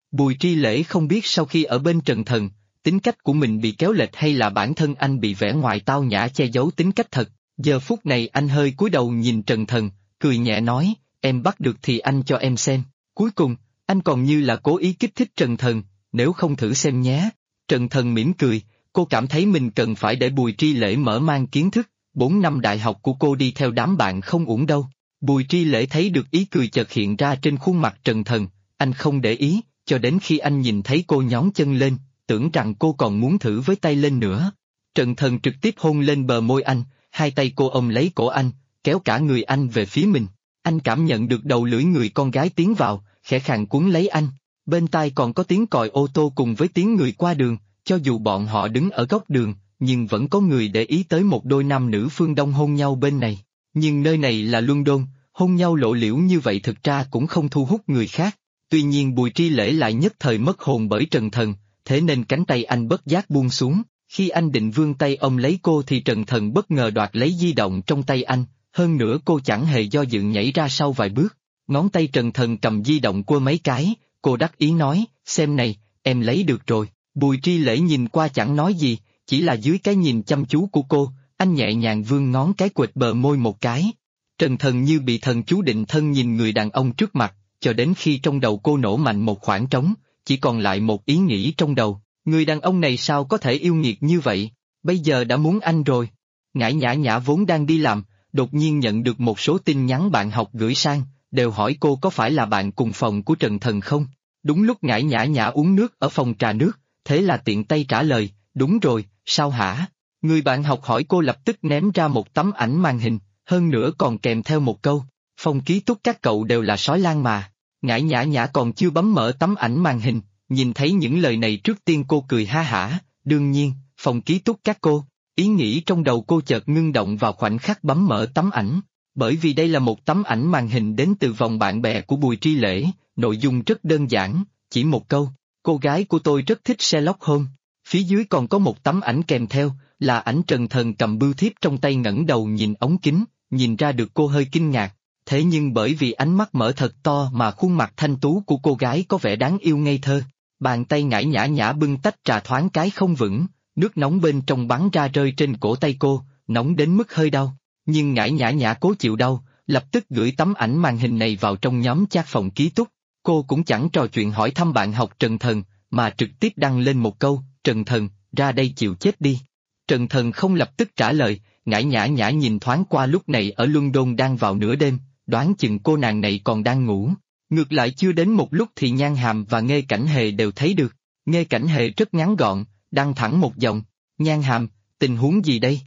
Bùi Tri Lễ không biết sau khi ở bên Trần Thần, tính cách của mình bị kéo lệch hay là bản thân anh bị vẻ ngoài tao nhã che giấu tính cách thật. Giờ phút này anh hơi cúi đầu nhìn Trần Thần, cười nhẹ nói, em bắt được thì anh cho em xem. Cuối cùng, anh còn như là cố ý kích thích Trần Thần, nếu không thử xem nhé. Trần Thần mỉm cười, cô cảm thấy mình cần phải để Bùi Tri Lễ mở mang kiến thức, 4 năm đại học của cô đi theo đám bạn không uổng đâu. Bùi Tri Lễ thấy được ý cười chợt hiện ra trên khuôn mặt Trần Thần, anh không để ý, cho đến khi anh nhìn thấy cô nhón chân lên, tưởng rằng cô còn muốn thử với tay lên nữa. Trần Thần trực tiếp hôn lên bờ môi anh, hai tay cô ôm lấy cổ anh, kéo cả người anh về phía mình. Anh cảm nhận được đầu lưỡi người con gái tiến vào, khẽ khàng cuốn lấy anh. Bên tai còn có tiếng còi ô tô cùng với tiếng người qua đường, cho dù bọn họ đứng ở góc đường, nhưng vẫn có người để ý tới một đôi nam nữ phương Đông hôn nhau bên này. Nhưng nơi này là London, hôn nhau lộ liễu như vậy thực ra cũng không thu hút người khác. Tuy nhiên Bùi Tri Lễ lại nhất thời mất hồn bởi Trần Thần, thế nên cánh tay anh bất giác buông xuống. Khi anh định vươn tay ôm lấy cô thì Trần Thần bất ngờ đoạt lấy di động trong tay anh, hơn nữa cô chẳng hề do dự nhảy ra sau vài bước. Ngón tay Trần Thần cầm di động quơ mấy cái, cô đắc ý nói, xem này, em lấy được rồi. Bùi Tri Lễ nhìn qua chẳng nói gì, chỉ là dưới cái nhìn chăm chú của cô, anh nhẹ nhàng vươn ngón cái quệt bờ môi một cái. Trần Thần như bị thần chú định thân nhìn người đàn ông trước mặt, cho đến khi trong đầu cô nổ mạnh một khoảng trống, chỉ còn lại một ý nghĩ trong đầu, người đàn ông này sao có thể yêu nghiệt như vậy, bây giờ đã muốn anh rồi. Ngải Nhã Nhã vốn đang đi làm, đột nhiên nhận được một số tin nhắn bạn học gửi sang, đều hỏi cô có phải là bạn cùng phòng của Trần Thần không. Đúng lúc Ngải Nhã Nhã uống nước ở phòng trà nước, thế là tiện tay trả lời, đúng rồi, sao hả? Người bạn học hỏi cô lập tức ném ra một tấm ảnh màn hình, hơn nữa còn kèm theo một câu, phòng ký túc các cậu đều là sói lang mà. Ngải Nhã Nhã còn chưa bấm mở tấm ảnh màn hình, nhìn thấy những lời này trước tiên cô cười ha hả, đương nhiên, phòng ký túc các cô. Ý nghĩ trong đầu cô chợt ngưng động vào khoảnh khắc bấm mở tấm ảnh, bởi vì đây là một tấm ảnh màn hình đến từ vòng bạn bè của Bùi Tri Lễ, nội dung rất đơn giản, chỉ một câu, cô gái của tôi rất thích Sherlock Holmes. Phía dưới còn có một tấm ảnh kèm theo, là ảnh Trần Thần cầm bưu thiếp trong tay ngẩng đầu nhìn ống kính, nhìn ra được cô hơi kinh ngạc, thế nhưng bởi vì ánh mắt mở thật to mà khuôn mặt thanh tú của cô gái có vẻ đáng yêu ngây thơ. Bàn tay Ngải Nhã Nhã bưng tách trà thoáng cái không vững, nước nóng bên trong bắn ra rơi trên cổ tay cô, nóng đến mức hơi đau. Nhưng Ngải Nhã Nhã cố chịu đau, lập tức gửi tấm ảnh màn hình này vào trong nhóm chat phòng ký túc. Cô cũng chẳng trò chuyện hỏi thăm bạn học Trần Thần, mà trực tiếp đăng lên một câu, Trần Thần, ra đây chịu chết đi. Trần Thần không lập tức trả lời, Ngải Nhã Nhã nhìn thoáng qua lúc này ở London đang vào nửa đêm, đoán chừng cô nàng này còn đang ngủ. Ngược lại chưa đến một lúc thì Nhan Hàm và Nghê Cảnh Hề đều thấy được. Nghê Cảnh Hề rất ngắn gọn, đăng thẳng một dòng, Nhan Hàm, tình huống gì đây?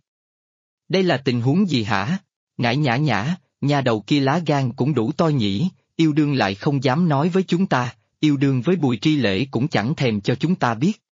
Đây là tình huống gì hả? Ngải Nhã Nhã, nhà đầu kia lá gan cũng đủ to nhỉ, yêu đương lại không dám nói với chúng ta, yêu đương với Bùi Tri Lễ cũng chẳng thèm cho chúng ta biết.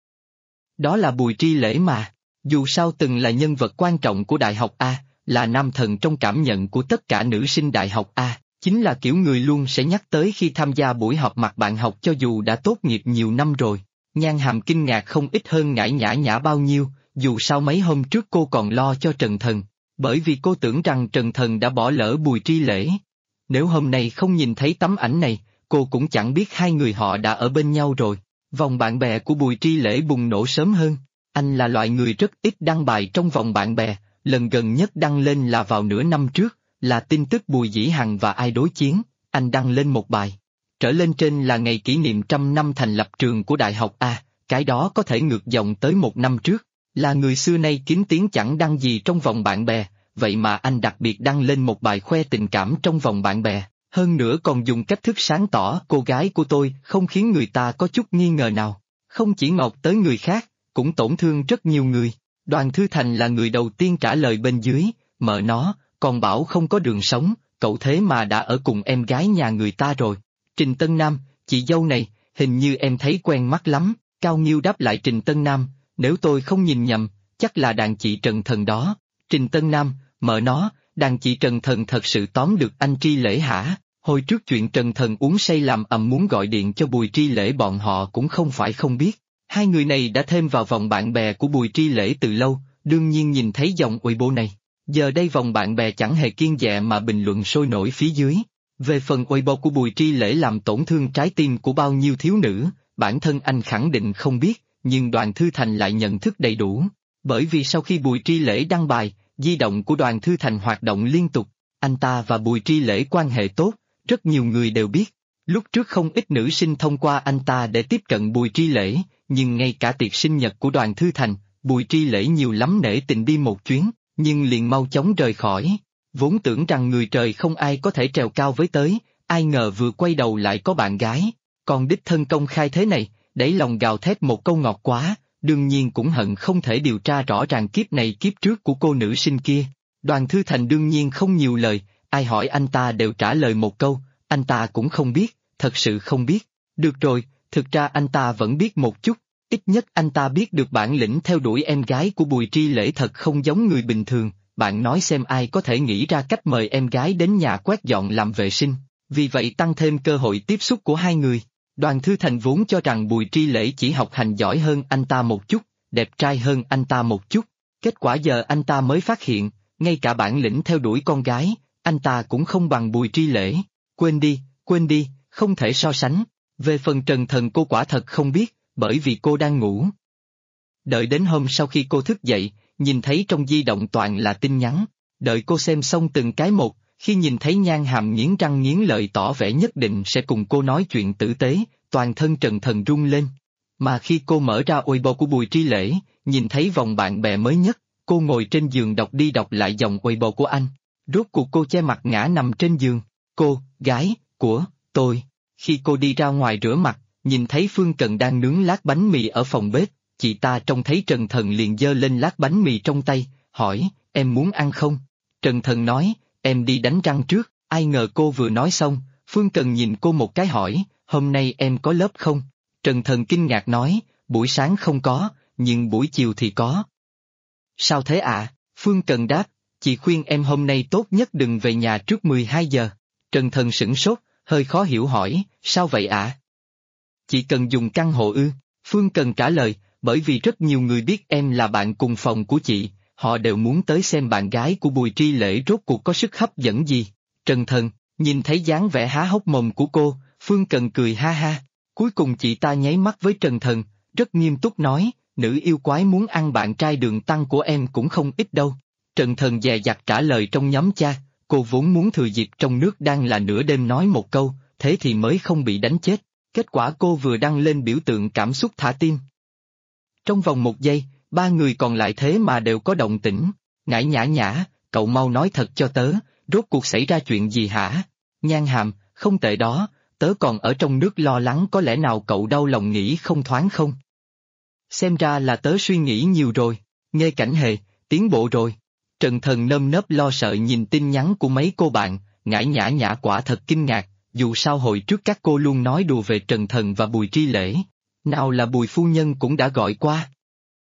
Đó là Bùi Tri Lễ mà, dù sao từng là nhân vật quan trọng của Đại học A, là nam thần trong cảm nhận của tất cả nữ sinh Đại học A, chính là kiểu người luôn sẽ nhắc tới khi tham gia buổi họp mặt bạn học cho dù đã tốt nghiệp nhiều năm rồi. Nhan Hàm kinh ngạc không ít hơn Ngải Nhã Nhã bao nhiêu, dù sao mấy hôm trước cô còn lo cho Trần Thần, bởi vì cô tưởng rằng Trần Thần đã bỏ lỡ Bùi Tri Lễ. Nếu hôm nay không nhìn thấy tấm ảnh này, cô cũng chẳng biết hai người họ đã ở bên nhau rồi. Vòng bạn bè của Bùi Tri Lễ bùng nổ sớm hơn, anh là loại người rất ít đăng bài trong vòng bạn bè, lần gần nhất đăng lên là vào nửa năm trước, là tin tức Bùi Dĩ Hằng và ai đối chiến, anh đăng lên một bài. Trở lên trên là ngày kỷ niệm 100 năm thành lập trường của Đại học A, cái đó có thể ngược dòng tới 1 năm trước, là người xưa nay kín tiếng chẳng đăng gì trong vòng bạn bè, vậy mà anh đặc biệt đăng lên một bài khoe tình cảm trong vòng bạn bè, hơn nữa còn dùng cách thức sáng tỏ cô gái của tôi không khiến người ta có chút nghi ngờ nào, không chỉ ngọt tới người khác, cũng tổn thương rất nhiều người. Đoàn Thư Thành là người đầu tiên trả lời bên dưới, mợ nó, còn bảo không có đường sống, cậu thế mà đã ở cùng em gái nhà người ta rồi. Trình Tân Nam, chị dâu này, hình như em thấy quen mắt lắm, Cao Nghiêu đáp lại Trình Tân Nam, nếu tôi không nhìn nhầm, chắc là đàn chị Trần Thần đó. Trình Tân Nam, mợ nó, đàn chị Trần Thần thật sự tóm được anh Tri Lễ hả? Hồi trước chuyện Trần Thần uống say làm ầm muốn gọi điện cho Bùi Tri Lễ bọn họ cũng không phải không biết. Hai người này đã thêm vào vòng bạn bè của Bùi Tri Lễ từ lâu, đương nhiên nhìn thấy dòng Weibo này. Giờ đây vòng bạn bè chẳng hề kiêng dè mà bình luận sôi nổi phía dưới. Về phần Weibo của Bùi Tri Lễ làm tổn thương trái tim của bao nhiêu thiếu nữ, bản thân anh khẳng định không biết, nhưng Đoàn Thư Thành lại nhận thức đầy đủ. Bởi vì sau khi Bùi Tri Lễ đăng bài, di động của Đoàn Thư Thành hoạt động liên tục, anh ta và Bùi Tri Lễ quan hệ tốt, rất nhiều người đều biết. Lúc trước không ít nữ sinh thông qua anh ta để tiếp cận Bùi Tri Lễ, nhưng ngay cả tiệc sinh nhật của Đoàn Thư Thành, Bùi Tri Lễ nhiều lắm nể tình đi một chuyến, nhưng liền mau chóng rời khỏi. Vốn tưởng rằng người trời không ai có thể trèo cao với tới, ai ngờ vừa quay đầu lại có bạn gái, còn đích thân công khai thế này, đẩy lòng gào thét một câu ngọt quá, đương nhiên cũng hận không thể điều tra rõ ràng kiếp này kiếp trước của cô nữ sinh kia. Đoàn Thư Thành đương nhiên không nhiều lời, ai hỏi anh ta đều trả lời một câu, anh ta cũng không biết, thật sự không biết. Được rồi, thực ra anh ta vẫn biết một chút, ít nhất anh ta biết được bản lĩnh theo đuổi em gái của Bùi Tri Lễ thật không giống người bình thường. Bạn nói xem ai có thể nghĩ ra cách mời em gái đến nhà quét dọn làm vệ sinh, vì vậy tăng thêm cơ hội tiếp xúc của hai người. Đoàn Thư Thành vốn cho rằng Bùi Tri Lễ chỉ học hành giỏi hơn anh ta một chút, đẹp trai hơn anh ta một chút, kết quả giờ anh ta mới phát hiện, ngay cả bản lĩnh theo đuổi con gái, anh ta cũng không bằng Bùi Tri Lễ. Quên đi, không thể so sánh. Về phần Trần Thần cô quả thật không biết, bởi vì cô đang ngủ. Đợi đến hôm sau khi cô thức dậy, nhìn thấy trong di động toàn là tin nhắn, đợi cô xem xong từng cái một, khi nhìn thấy Nhan Hàm nghiến răng nghiến lợi tỏ vẻ nhất định sẽ cùng cô nói chuyện tử tế, toàn thân Trần Thần run lên. Mà khi cô mở ra Weibo của Bùi Tri Lễ, nhìn thấy vòng bạn bè mới nhất, cô ngồi trên giường đọc đi đọc lại dòng Weibo của anh. Rốt cuộc cô che mặt ngã nằm trên giường, cô, gái, của, tôi. Khi cô đi ra ngoài rửa mặt, nhìn thấy Phương Cần đang nướng lát bánh mì ở phòng bếp, chị ta trông thấy Trần Thần liền giơ lên lát bánh mì trong tay, hỏi, em muốn ăn không? Trần Thần nói, em đi đánh răng trước, ai ngờ cô vừa nói xong, Phương Cần nhìn cô một cái hỏi, hôm nay em có lớp không? Trần Thần kinh ngạc nói, buổi sáng không có, nhưng buổi chiều thì có. Sao thế ạ? Phương Cần đáp, chị khuyên em hôm nay tốt nhất đừng về nhà trước 12 giờ. Trần Thần sửng sốt, hơi khó hiểu hỏi, sao vậy ạ? Chị cần dùng căn hộ ư? Phương Cần trả lời, bởi vì rất nhiều người biết em là bạn cùng phòng của chị, họ đều muốn tới xem bạn gái của Bùi Tri Lễ rốt cuộc có sức hấp dẫn gì. Trần Thần, nhìn thấy dáng vẻ há hốc mồm của cô, Phương Cần cười ha ha. Cuối cùng chị ta nháy mắt với Trần Thần, rất nghiêm túc nói, nữ yêu quái muốn ăn bạn trai đường tăng của em cũng không ít đâu. Trần Thần dè dặt trả lời trong nhóm cha, cô vốn muốn thừa dịp trong nước đang là nửa đêm nói một câu, thế thì mới không bị đánh chết. Kết quả cô vừa đăng lên biểu tượng cảm xúc thả tim. Trong vòng 1 giây, 3 người còn lại thế mà đều có động tĩnh. Ngải nhã nhã, cậu mau nói thật cho tớ, rốt cuộc xảy ra chuyện gì hả? Nhan Hàm, không tệ đó, tớ còn ở trong nước lo lắng có lẽ nào cậu đau lòng nghĩ không thoáng không? Xem ra là tớ suy nghĩ nhiều rồi, Nghê Cảnh Hề, tiến bộ rồi. Trần Thần nơm nớp lo sợ nhìn tin nhắn của mấy cô bạn, Ngải nhã nhã quả thật kinh ngạc, dù sao hồi trước các cô luôn nói đùa về Trần Thần và Bùi Tri Lễ. Nào là Bùi phu nhân cũng đã gọi qua.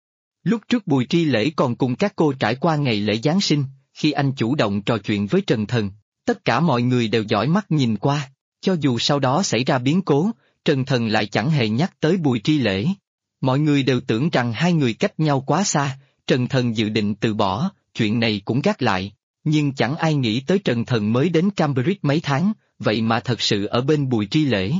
Lúc trước Bùi Tri Lễ còn cùng các cô trải qua ngày lễ Giáng sinh, khi anh chủ động trò chuyện với Trần Thần, tất cả mọi người đều dõi mắt nhìn qua, cho dù sau đó xảy ra biến cố, Trần Thần lại chẳng hề nhắc tới Bùi Tri Lễ. Mọi người đều tưởng rằng hai người cách nhau quá xa, Trần Thần dự định từ bỏ, chuyện này cũng gác lại, nhưng chẳng ai nghĩ tới Trần Thần mới đến Cambridge mấy tháng, vậy mà thật sự ở bên Bùi Tri Lễ.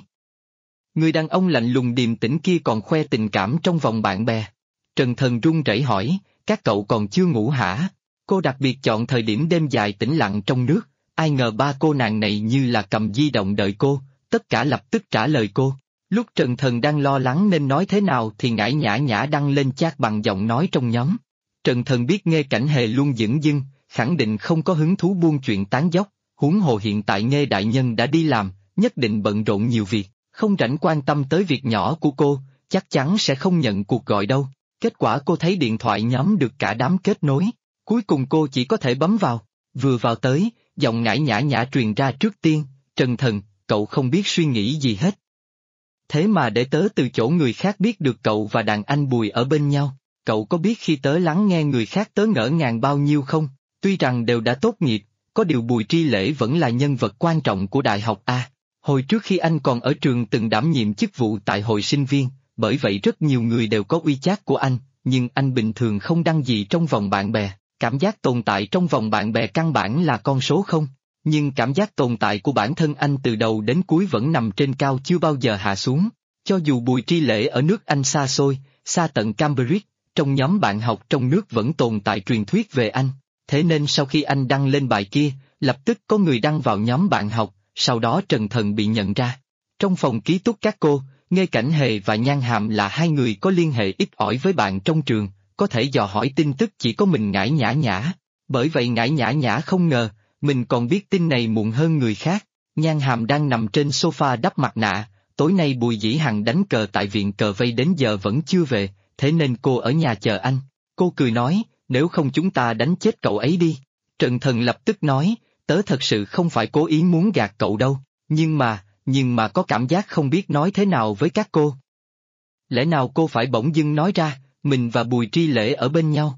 Người đàn ông lạnh lùng điềm tĩnh kia còn khoe tình cảm trong vòng bạn bè. Trần Thần run rẩy hỏi, các cậu còn chưa ngủ hả? Cô đặc biệt chọn thời điểm đêm dài tĩnh lặng trong nước, ai ngờ ba cô nàng này như là cầm di động đợi cô, tất cả lập tức trả lời cô. Lúc Trần Thần đang lo lắng nên nói thế nào thì Ngải nhã nhã đăng lên chat bằng giọng nói trong nhóm. Trần Thần biết Nghê Cảnh Hề luôn dửng dưng, khẳng định không có hứng thú buông chuyện tán dóc, huống hồ hiện tại Nghê đại nhân đã đi làm, nhất định bận rộn nhiều việc, không rảnh quan tâm tới việc nhỏ của cô, chắc chắn sẽ không nhận cuộc gọi đâu. Kết quả cô thấy điện thoại nhóm được cả đám kết nối, cuối cùng cô chỉ có thể bấm vào, vừa vào tới, giọng Ngải nhã nhã truyền ra trước tiên, Trần Thần, cậu không biết suy nghĩ gì hết. Thế mà để tớ từ chỗ người khác biết được cậu và đàn anh Bùi ở bên nhau, cậu có biết khi tớ lắng nghe người khác tớ ngỡ ngàng bao nhiêu không? Tuy rằng đều đã tốt nghiệp, có điều Bùi Tri Lễ vẫn là nhân vật quan trọng của đại học A. Hồi trước khi anh còn ở trường từng đảm nhiệm chức vụ tại hội sinh viên, bởi vậy rất nhiều người đều có WeChat của anh, nhưng anh bình thường không đăng gì trong vòng bạn bè, cảm giác tồn tại trong vòng bạn bè căn bản là con số không. Nhưng cảm giác tồn tại của bản thân anh từ đầu đến cuối vẫn nằm trên cao chưa bao giờ hạ xuống. Cho dù Bùi Tri Lễ ở nước Anh xa xôi, xa tận Cambridge, trong nhóm bạn học trong nước vẫn tồn tại truyền thuyết về anh. Thế nên sau khi anh đăng lên bài kia, lập tức có người đăng vào nhóm bạn học, sau đó Trần Thần bị nhận ra. Trong phòng ký túc các cô, Nghê Cảnh Hề và Nhan Hàm là hai người có liên hệ ít ỏi với bạn trong trường, có thể dò hỏi tin tức chỉ có mình Ngải Nhã Nhã. Bởi vậy Ngải Nhã Nhã không ngờ, mình còn biết tin này muộn hơn người khác. Nhan Hàm đang nằm trên sofa đắp mặt nạ, tối nay Bùi Dĩ Hằng đánh cờ tại viện cờ vây đến giờ vẫn chưa về, thế nên cô ở nhà chờ anh. Cô cười nói, nếu không chúng ta đánh chết cậu ấy đi. Trần Thần lập tức nói, tớ thật sự không phải cố ý muốn gạt cậu đâu, nhưng mà có cảm giác không biết nói thế nào với các cô. Lẽ nào cô phải bỗng dưng nói ra, mình và Bùi Tri Lễ ở bên nhau?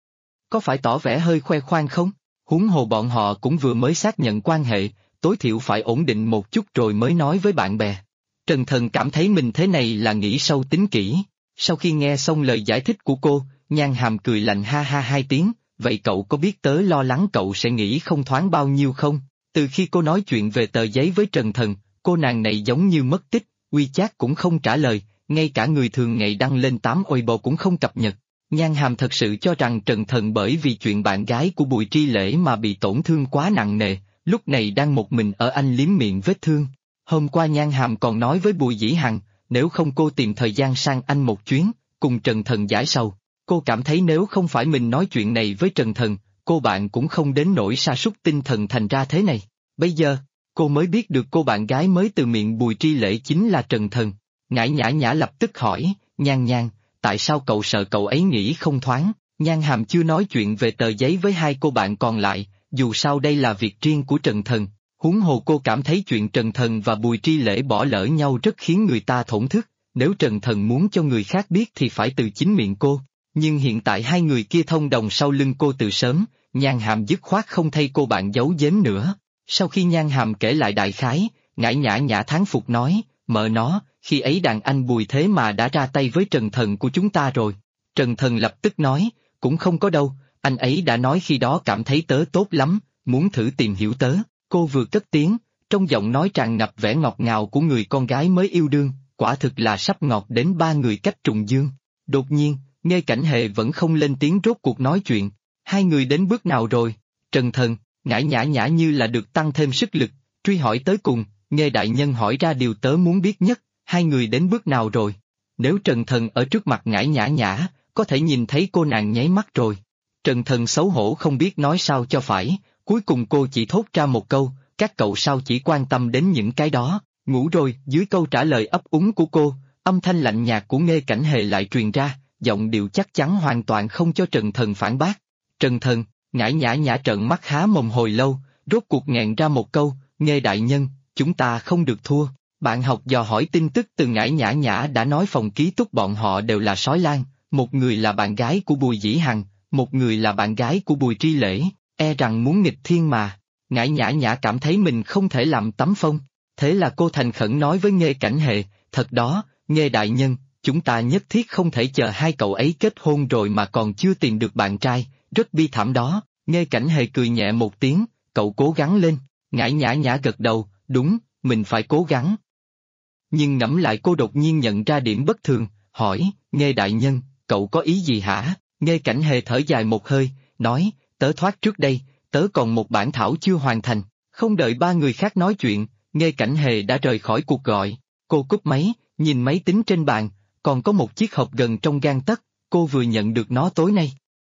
Có phải tỏ vẻ hơi khoe khoang không? Huống hồ bọn họ cũng vừa mới xác nhận quan hệ, tối thiểu phải ổn định một chút rồi mới nói với bạn bè. Trần Thần cảm thấy mình thế này là nghĩ sâu tính kỹ. Sau khi nghe xong lời giải thích của cô, Nhan Hàm cười lạnh ha ha hai tiếng, vậy cậu có biết tớ lo lắng cậu sẽ nghĩ không thoáng bao nhiêu không? Từ khi cô nói chuyện về tờ giấy với Trần Thần, cô nàng này giống như mất tích, WeChat cũng không trả lời, ngay cả người thường ngày đăng lên 8 Weibo cũng không cập nhật. Nhan Hàm thật sự cho rằng Trần Thần bởi vì chuyện bạn gái của Bùi Tri Lễ mà bị tổn thương quá nặng nề, lúc này đang một mình ở Anh liếm miệng vết thương. Hôm qua Nhan Hàm còn nói với Bùi Dĩ Hằng, nếu không cô tìm thời gian sang Anh một chuyến, cùng Trần Thần giải sầu. Cô cảm thấy nếu không phải mình nói chuyện này với Trần Thần, cô bạn cũng không đến nỗi sa sút tinh thần thành ra thế này. Bây giờ, cô mới biết được cô bạn gái mới từ miệng Bùi Tri Lễ chính là Trần Thần. Ngải Nhã Nhã lập tức hỏi, Nhan Nhan, tại sao cậu sợ cậu ấy nghĩ không thoáng? Nhan Hàm chưa nói chuyện về tờ giấy với hai cô bạn còn lại, dù sao đây là việc riêng của Trần Thần. Huống hồ cô cảm thấy chuyện Trần Thần và Bùi Tri Lễ bỏ lỡ nhau rất khiến người ta thổn thức, nếu Trần Thần muốn cho người khác biết thì phải từ chính miệng cô. Nhưng hiện tại hai người kia thông đồng sau lưng cô từ sớm, Nhan Hàm dứt khoát không thay cô bạn giấu giếm nữa. Sau khi Nhan Hàm kể lại đại khái, Ngải Nhã Nhã thán phục nói, mợ nó, khi ấy đàn anh Bùi thế mà đã ra tay với Trần Thần của chúng ta rồi. Trần Thần lập tức nói, cũng không có đâu, anh ấy đã nói khi đó cảm thấy tớ tốt lắm, muốn thử tìm hiểu tớ. Cô vừa cất tiếng, trong giọng nói tràn ngập vẻ ngọt ngào của người con gái mới yêu đương, quả thực là sắp ngọt đến ba người cách trùng dương. Đột nhiên, Nghê Cảnh Hề vẫn không lên tiếng rốt cuộc nói chuyện. Hai người đến bước nào rồi? Trần Thần, Ngải Nhã Nhã như là được tăng thêm sức lực, truy hỏi tới cùng, Nghê đại nhân hỏi ra điều tớ muốn biết nhất, hai người đến bước nào rồi? Nếu Trần Thần ở trước mặt Ngải Nhã Nhã, có thể nhìn thấy cô nàng nháy mắt rồi. Trần Thần xấu hổ không biết nói sao cho phải, cuối cùng cô chỉ thốt ra một câu, các cậu sao chỉ quan tâm đến những cái đó, ngủ rồi. Dưới câu trả lời ấp úng của cô, âm thanh lạnh nhạt của Nghê Cảnh Hề lại truyền ra, giọng điệu chắc chắn hoàn toàn không cho Trần Thần phản bác. Trần Thần, Ngải Nhã Nhã trợn mắt há mồm hồi lâu, rốt cuộc nghẹn ra một câu, Nghê đại nhân, chúng ta không được thua. Bạn học dò hỏi tin tức từ Ngải Nhã Nhã đã nói phòng ký túc bọn họ đều là sói lang, một người là bạn gái của Bùi Dĩ Hằng, một người là bạn gái của Bùi Tri Lễ, e rằng muốn nghịch thiên mà. Ngải Nhã Nhã cảm thấy mình không thể làm tấm phong, thế là cô thành khẩn nói với Nghê Cảnh Hề, thật đó, Nghê đại nhân, chúng ta nhất thiết không thể chờ hai cậu ấy kết hôn rồi mà còn chưa tìm được bạn trai, rất bi thảm đó. Nghê Cảnh Hề cười nhẹ một tiếng, cậu cố gắng lên. Ngải Nhã Nhã gật đầu, đúng, mình phải cố gắng. Nhưng ngẫm lại cô đột nhiên nhận ra điểm bất thường, hỏi, Nghê đại nhân, cậu có ý gì hả? Nghê Cảnh Hề thở dài một hơi, nói, tớ thoát trước đây, tớ còn một bản thảo chưa hoàn thành. Không đợi ba người khác nói chuyện, Nghê Cảnh Hề đã rời khỏi cuộc gọi. Cô cúp máy, nhìn máy tính trên bàn, còn có một chiếc hộp gần trong gang tấc, cô vừa nhận được nó tối nay.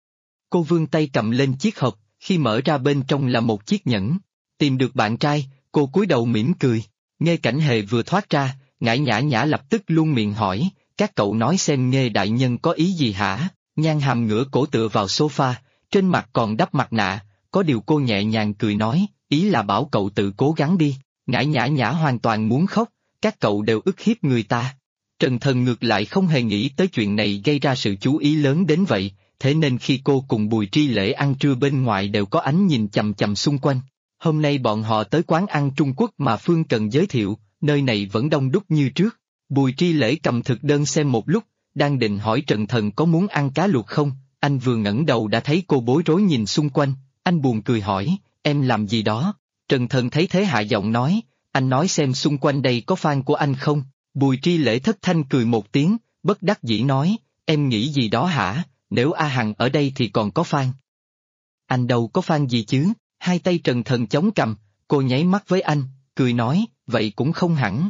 Cô vươn tay cầm lên chiếc hộp, khi mở ra bên trong là một chiếc nhẫn. Tìm được bạn trai, cô cúi đầu mỉm cười. Nghê Cảnh Hề vừa thoát ra, Ngải Nhã Nhã lập tức luôn miệng hỏi, các cậu nói xem Nghê đại nhân có ý gì hả? Nhan Hàm ngửa cổ tựa vào sofa, trên mặt còn đắp mặt nạ, có điều cô nhẹ nhàng cười nói, ý là bảo cậu tự cố gắng đi. Ngải Nhã Nhã hoàn toàn muốn khóc, các cậu đều ức hiếp người ta. Trần Thần ngược lại không hề nghĩ tới chuyện này gây ra sự chú ý lớn đến vậy, thế nên khi cô cùng Bùi Tri Lễ ăn trưa bên ngoài đều có ánh nhìn chằm chằm xung quanh. Hôm nay bọn họ tới quán ăn Trung Quốc mà Phương cần giới thiệu, nơi này vẫn đông đúc như trước. Bùi Tri Lễ cầm thực đơn xem một lúc, đang định hỏi Trần Thần có muốn ăn cá luộc không, anh vừa ngẩng đầu đã thấy cô bối rối nhìn xung quanh, anh buồn cười hỏi, em làm gì đó? Trần Thần thấy thế hạ giọng nói, anh nói xem xung quanh đây có fan của anh không? Bùi Tri Lễ thất thanh cười một tiếng, bất đắc dĩ nói, em nghĩ gì đó hả, nếu A Hằng ở đây thì còn có Phan. Anh đâu có Phan gì chứ, hai tay Trần Thần chống cằm, cô nháy mắt với anh, cười nói, vậy cũng không hẳn.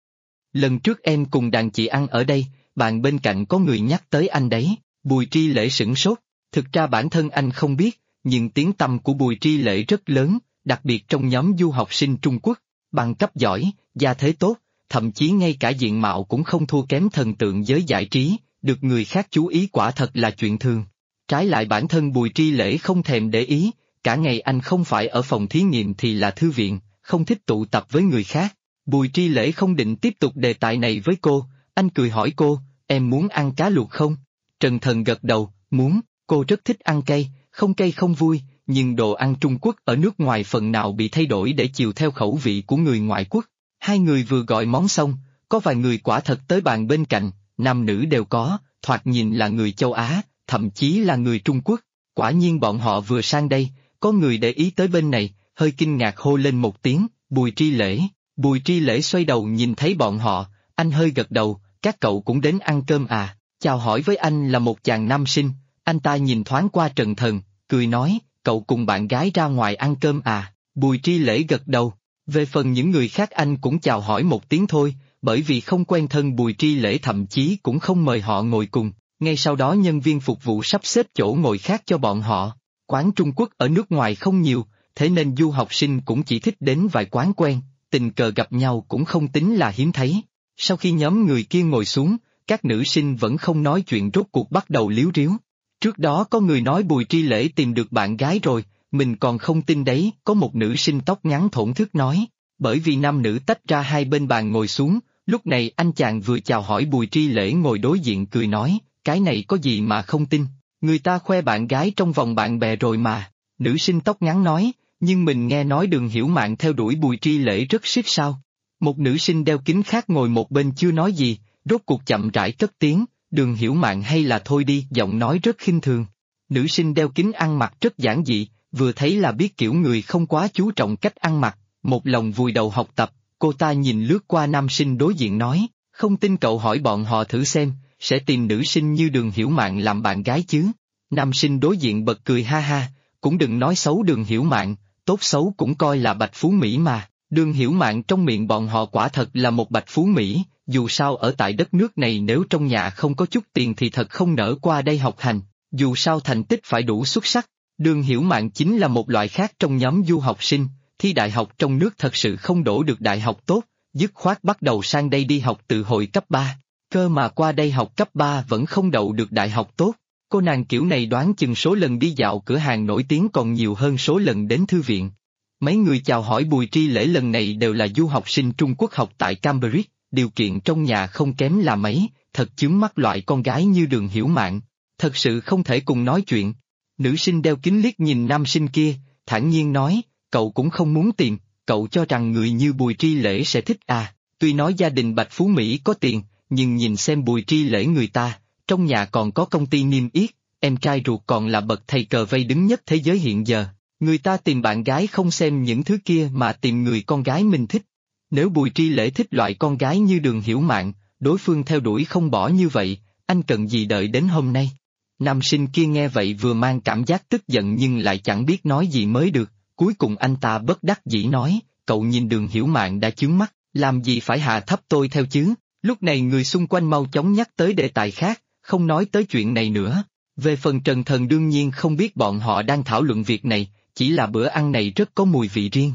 Lần trước em cùng đàn chị ăn ở đây, bạn bên cạnh có người nhắc tới anh đấy, Bùi Tri Lễ sửng sốt, thực ra bản thân anh không biết, nhưng tiếng tăm của Bùi Tri Lễ rất lớn, đặc biệt trong nhóm du học sinh Trung Quốc, bằng cấp giỏi, gia thế tốt, thậm chí ngay cả diện mạo cũng không thua kém thần tượng giới giải trí, được người khác chú ý quả thật là chuyện thường. Trái lại bản thân Bùi Tri Lễ không thèm để ý, cả ngày anh không phải ở phòng thí nghiệm thì là thư viện, không thích tụ tập với người khác. Bùi Tri Lễ không định tiếp tục đề tài này với cô, anh cười hỏi cô, em muốn ăn cá luộc không? Trần Thần gật đầu, muốn, cô rất thích ăn cay không vui, nhưng đồ ăn Trung Quốc ở nước ngoài phần nào bị thay đổi để chiều theo khẩu vị của người ngoại quốc. Hai người vừa gọi món xong, có vài người quả thật tới bàn bên cạnh, nam nữ đều có, thoạt nhìn là người châu Á, thậm chí là người Trung Quốc. Quả nhiên bọn họ vừa sang đây, có người để ý tới bên này, hơi kinh ngạc hô lên một tiếng, Bùi Tri Lễ. Bùi Tri Lễ xoay đầu nhìn thấy bọn họ, anh hơi gật đầu, các cậu cũng đến ăn cơm à, chào hỏi với anh là một chàng nam sinh, anh ta nhìn thoáng qua Trần Thần, cười nói, cậu cùng bạn gái ra ngoài ăn cơm à, Bùi Tri Lễ gật đầu, về phần những người khác anh cũng chào hỏi một tiếng thôi, bởi vì không quen thân Bùi Tri Lễ thậm chí cũng không mời họ ngồi cùng, ngay sau đó nhân viên phục vụ sắp xếp chỗ ngồi khác cho bọn họ, quán Trung Quốc ở nước ngoài không nhiều, thế nên du học sinh cũng chỉ thích đến vài quán quen, tình cờ gặp nhau cũng không tính là hiếm thấy. Sau khi nhóm người kia ngồi xuống, các nữ sinh vẫn không nói chuyện rốt cuộc bắt đầu líu ríu. Trước đó có người nói Bùi Tri Lễ tìm được bạn gái rồi, mình còn không tin đấy, có một nữ sinh tóc ngắn thổn thức nói, bởi vì nam nữ tách ra hai bên bàn ngồi xuống, lúc này anh chàng vừa chào hỏi Bùi Tri Lễ ngồi đối diện cười nói, cái này có gì mà không tin, người ta khoe bạn gái trong vòng bạn bè rồi mà, nữ sinh tóc ngắn nói, nhưng mình nghe nói Đường Hiểu Mạn theo đuổi Bùi Tri Lễ rất siết sao. Một nữ sinh đeo kính khác ngồi một bên chưa nói gì, rốt cuộc chậm rãi cất tiếng, Đường Hiểu Mạn hay là thôi đi, giọng nói rất khinh thường. Nữ sinh đeo kính ăn mặc rất giản dị, vừa thấy là biết kiểu người không quá chú trọng cách ăn mặc, một lòng vùi đầu học tập, cô ta nhìn lướt qua nam sinh đối diện nói, không tin cậu hỏi bọn họ thử xem, sẽ tìm nữ sinh như Đường Hiểu Mạn làm bạn gái chứ. Nam sinh đối diện bật cười ha ha, cũng đừng nói xấu Đường Hiểu Mạn, tốt xấu cũng coi là bạch phú Mỹ mà. Đường Hiểu Mạn trong miệng bọn họ quả thật là một bạch phú Mỹ, dù sao ở tại đất nước này nếu trong nhà không có chút tiền thì thật không nỡ qua đây học hành, dù sao thành tích phải đủ xuất sắc. Đường Hiểu Mạn chính là một loại khác trong nhóm du học sinh, thi đại học trong nước thật sự không đổ được đại học tốt, dứt khoát bắt đầu sang đây đi học từ hồi cấp 3, cơ mà qua đây học cấp 3 vẫn không đậu được đại học tốt. Cô nàng kiểu này đoán chừng số lần đi dạo cửa hàng nổi tiếng còn nhiều hơn số lần đến thư viện. Mấy người chào hỏi Bùi Tri Lễ lần này đều là du học sinh Trung Quốc học tại Cambridge, điều kiện trong nhà không kém là mấy, thật chướng mắt loại con gái như Đường Hiểu Mạn, thật sự không thể cùng nói chuyện. Nữ sinh đeo kính liếc nhìn nam sinh kia, thản nhiên nói, cậu cũng không muốn tìm, cậu cho rằng người như Bùi Tri Lễ sẽ thích à, tuy nói gia đình bạch phú Mỹ có tiền, nhưng nhìn xem Bùi Tri Lễ người ta, trong nhà còn có công ty niêm yết, em trai ruột còn là bậc thầy cờ vây đứng nhất thế giới hiện giờ. Người ta tìm bạn gái không xem những thứ kia mà tìm người con gái mình thích. Nếu Bùi Tri Lễ thích loại con gái như Đường Hiểu Mạn, đối phương theo đuổi không bỏ như vậy, anh cần gì đợi đến hôm nay? Nam sinh kia nghe vậy vừa mang cảm giác tức giận nhưng lại chẳng biết nói gì mới được, cuối cùng anh ta bất đắc dĩ nói, cậu nhìn Đường Hiểu Mạn đã chướng mắt, làm gì phải hạ thấp tôi theo chứ? Lúc này người xung quanh mau chóng nhắc tới đề tài khác, không nói tới chuyện này nữa. Về phần Trần Thần đương nhiên không biết bọn họ đang thảo luận việc này, chỉ là bữa ăn này rất có mùi vị riêng.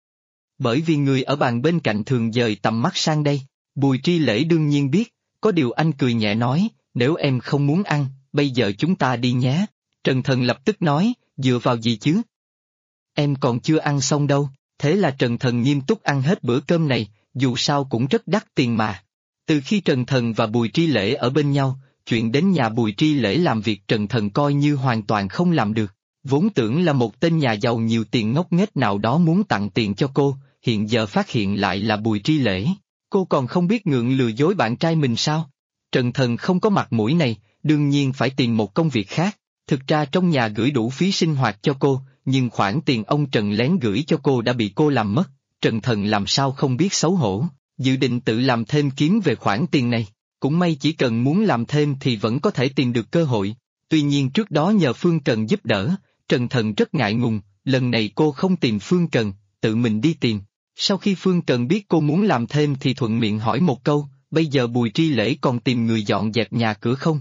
Bởi vì người ở bàn bên cạnh thường dời tầm mắt sang đây, Bùi Tri Lễ đương nhiên biết, có điều anh cười nhẹ nói, nếu em không muốn ăn, bây giờ chúng ta đi nhé. Trần Thần lập tức nói, dựa vào gì chứ? Em còn chưa ăn xong đâu, thế là Trần Thần nghiêm túc ăn hết bữa cơm này, dù sao cũng rất đắt tiền mà. Từ khi Trần Thần và Bùi Tri Lễ ở bên nhau, chuyện đến nhà Bùi Tri Lễ làm việc Trần Thần coi như hoàn toàn không làm được. Vốn tưởng là một tên nhà giàu nhiều tiền ngốc nghếch nào đó muốn tặng tiền cho cô, hiện giờ phát hiện lại là Bùi Tri Lễ. Cô còn không biết ngượng lừa dối bạn trai mình sao? Trần Thần không có mặt mũi này, đương nhiên phải tìm một công việc khác. Thực ra trong nhà gửi đủ phí sinh hoạt cho cô, nhưng khoản tiền ông Trần lén gửi cho cô đã bị cô làm mất. Trần Thần làm sao không biết xấu hổ, dự định tự làm thêm kiếm về khoản tiền này. Cũng may chỉ cần muốn làm thêm thì vẫn có thể tìm được cơ hội. Tuy nhiên trước đó nhờ Phương Cần giúp đỡ, Trần Thần rất ngại ngùng, lần này cô không tìm Phương Cần, tự mình đi tìm. Sau khi Phương Cần biết cô muốn làm thêm thì thuận miệng hỏi một câu, bây giờ Bùi Tri Lễ còn tìm người dọn dẹp nhà cửa không?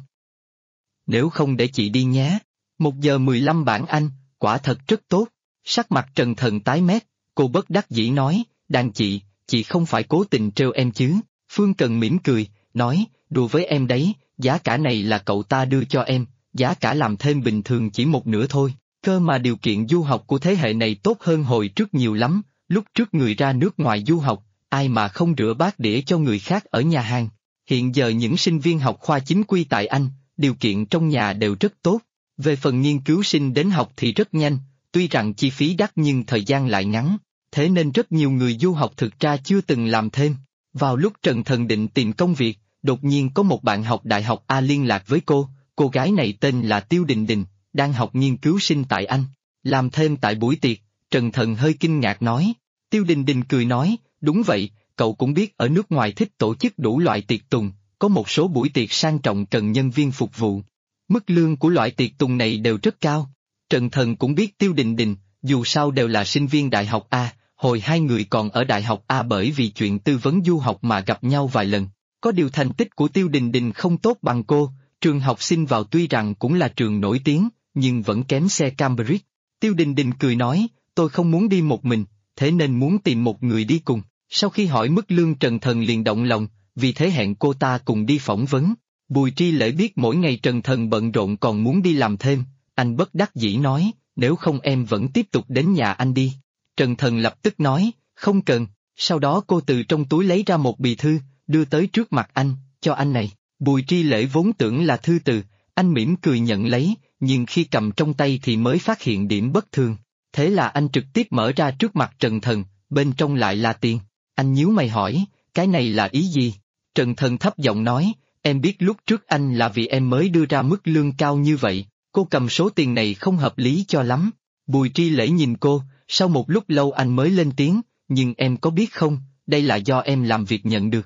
Nếu không để chị đi nhé. 1 giờ 15 bảng Anh, quả thật rất tốt. Sắc mặt Trần Thần tái mét, cô bất đắc dĩ nói, đàn chị không phải cố tình trêu em chứ. Phương Cần mỉm cười, nói, đùa với em đấy, giá cả này là cậu ta đưa cho em, giá cả làm thêm bình thường chỉ một nửa thôi. Cơ mà điều kiện du học của thế hệ này tốt hơn hồi trước nhiều lắm, lúc trước người ra nước ngoài du học, ai mà không rửa bát đĩa cho người khác ở nhà hàng. Hiện giờ những sinh viên học khoa chính quy tại Anh, điều kiện trong nhà đều rất tốt. Về phần nghiên cứu sinh đến học thì rất nhanh, tuy rằng chi phí đắt nhưng thời gian lại ngắn, thế nên rất nhiều người du học thực ra chưa từng làm thêm. Vào lúc Trần Thần định tìm công việc, đột nhiên có một bạn học đại học A liên lạc với cô gái này tên là Tiêu Đình Đình, đang học nghiên cứu sinh tại Anh. Làm thêm tại buổi tiệc, Trần Thần hơi kinh ngạc nói. Tiêu Đình Đình cười nói, đúng vậy, cậu cũng biết ở nước ngoài thích tổ chức đủ loại tiệc tùng, có một số buổi tiệc sang trọng cần nhân viên phục vụ. Mức lương của loại tiệc tùng này đều rất cao. Trần Thần cũng biết Tiêu Đình Đình, dù sao đều là sinh viên đại học A, hồi hai người còn ở đại học A bởi vì chuyện tư vấn du học mà gặp nhau vài lần. Có điều thành tích của Tiêu Đình Đình không tốt bằng cô, trường học xin vào tuy rằng cũng là trường nổi tiếng, nhưng vẫn kém xe Cambridge. Tiêu Đình Đình cười nói, tôi không muốn đi một mình, thế nên muốn tìm một người đi cùng. Sau khi hỏi mức lương Trần Thần liền động lòng, vì thế hẹn cô ta cùng đi phỏng vấn. Bùi Tri Lễ biết mỗi ngày Trần Thần bận rộn còn muốn đi làm thêm, anh bất đắc dĩ nói, nếu không em vẫn tiếp tục đến nhà anh đi. Trần Thần lập tức nói, không cần, sau đó cô từ trong túi lấy ra một bì thư, đưa tới trước mặt anh, cho anh này. Bùi Tri Lễ vốn tưởng là thư từ, anh mỉm cười nhận lấy, nhưng khi cầm trong tay thì mới phát hiện điểm bất thường. Thế là anh trực tiếp mở ra trước mặt Trần Thần, bên trong lại là tiền. Anh nhíu mày hỏi, cái này là ý gì? Trần Thần thấp giọng nói, em biết lúc trước anh là vì em mới đưa ra mức lương cao như vậy, cô cầm số tiền này không hợp lý cho lắm. Bùi Tri Lễ nhìn cô, sau một lúc lâu anh mới lên tiếng, nhưng em có biết không, đây là do em làm việc nhận được.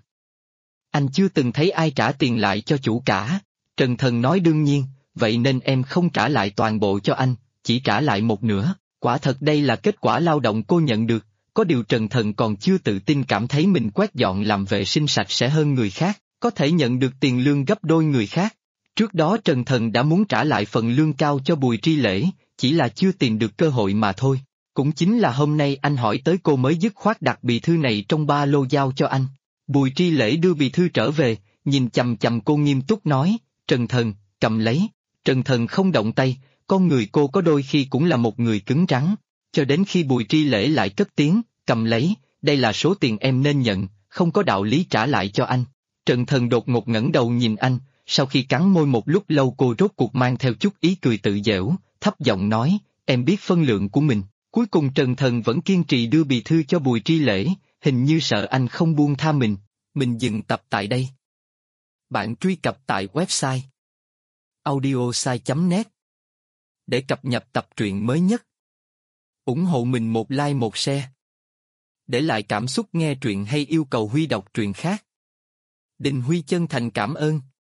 Anh chưa từng thấy ai trả tiền lại cho chủ cả. Trần Thần nói đương nhiên, vậy nên em không trả lại toàn bộ cho anh, chỉ trả lại một nửa. Quả thật đây là kết quả lao động cô nhận được, có điều Trần Thần còn chưa tự tin cảm thấy mình quét dọn làm vệ sinh sạch sẽ hơn người khác, có thể nhận được tiền lương gấp đôi người khác. Trước đó Trần Thần đã muốn trả lại phần lương cao cho Bùi Tri Lễ, chỉ là chưa tìm được cơ hội mà thôi. Cũng chính là hôm nay anh hỏi tới cô mới dứt khoát đặt bì thư này trong ba lô giao cho anh. Bùi Tri Lễ đưa bì thư trở về, nhìn chằm chằm cô nghiêm túc nói, Trần Thần, cầm lấy. Trần Thần không động tay, con người cô có đôi khi cũng là một người cứng rắn. Cho đến khi Bùi Tri Lễ lại cất tiếng, cầm lấy, đây là số tiền em nên nhận, không có đạo lý trả lại cho anh. Trần Thần đột ngột ngẩng đầu nhìn anh, sau khi cắn môi một lúc lâu cô rốt cuộc mang theo chút ý cười tự giễu, thấp giọng nói, em biết phân lượng của mình. Cuối cùng Trần Thần vẫn kiên trì đưa bì thư cho Bùi Tri Lễ, hình như sợ anh không buông tha mình. Mình dừng tập tại đây. Bạn truy cập tại website audiosai.net để cập nhật tập truyện mới nhất. Ủng hộ mình một like một share. Để lại cảm xúc nghe truyện hay yêu cầu Huy đọc truyện khác. Đình Huy chân thành cảm ơn.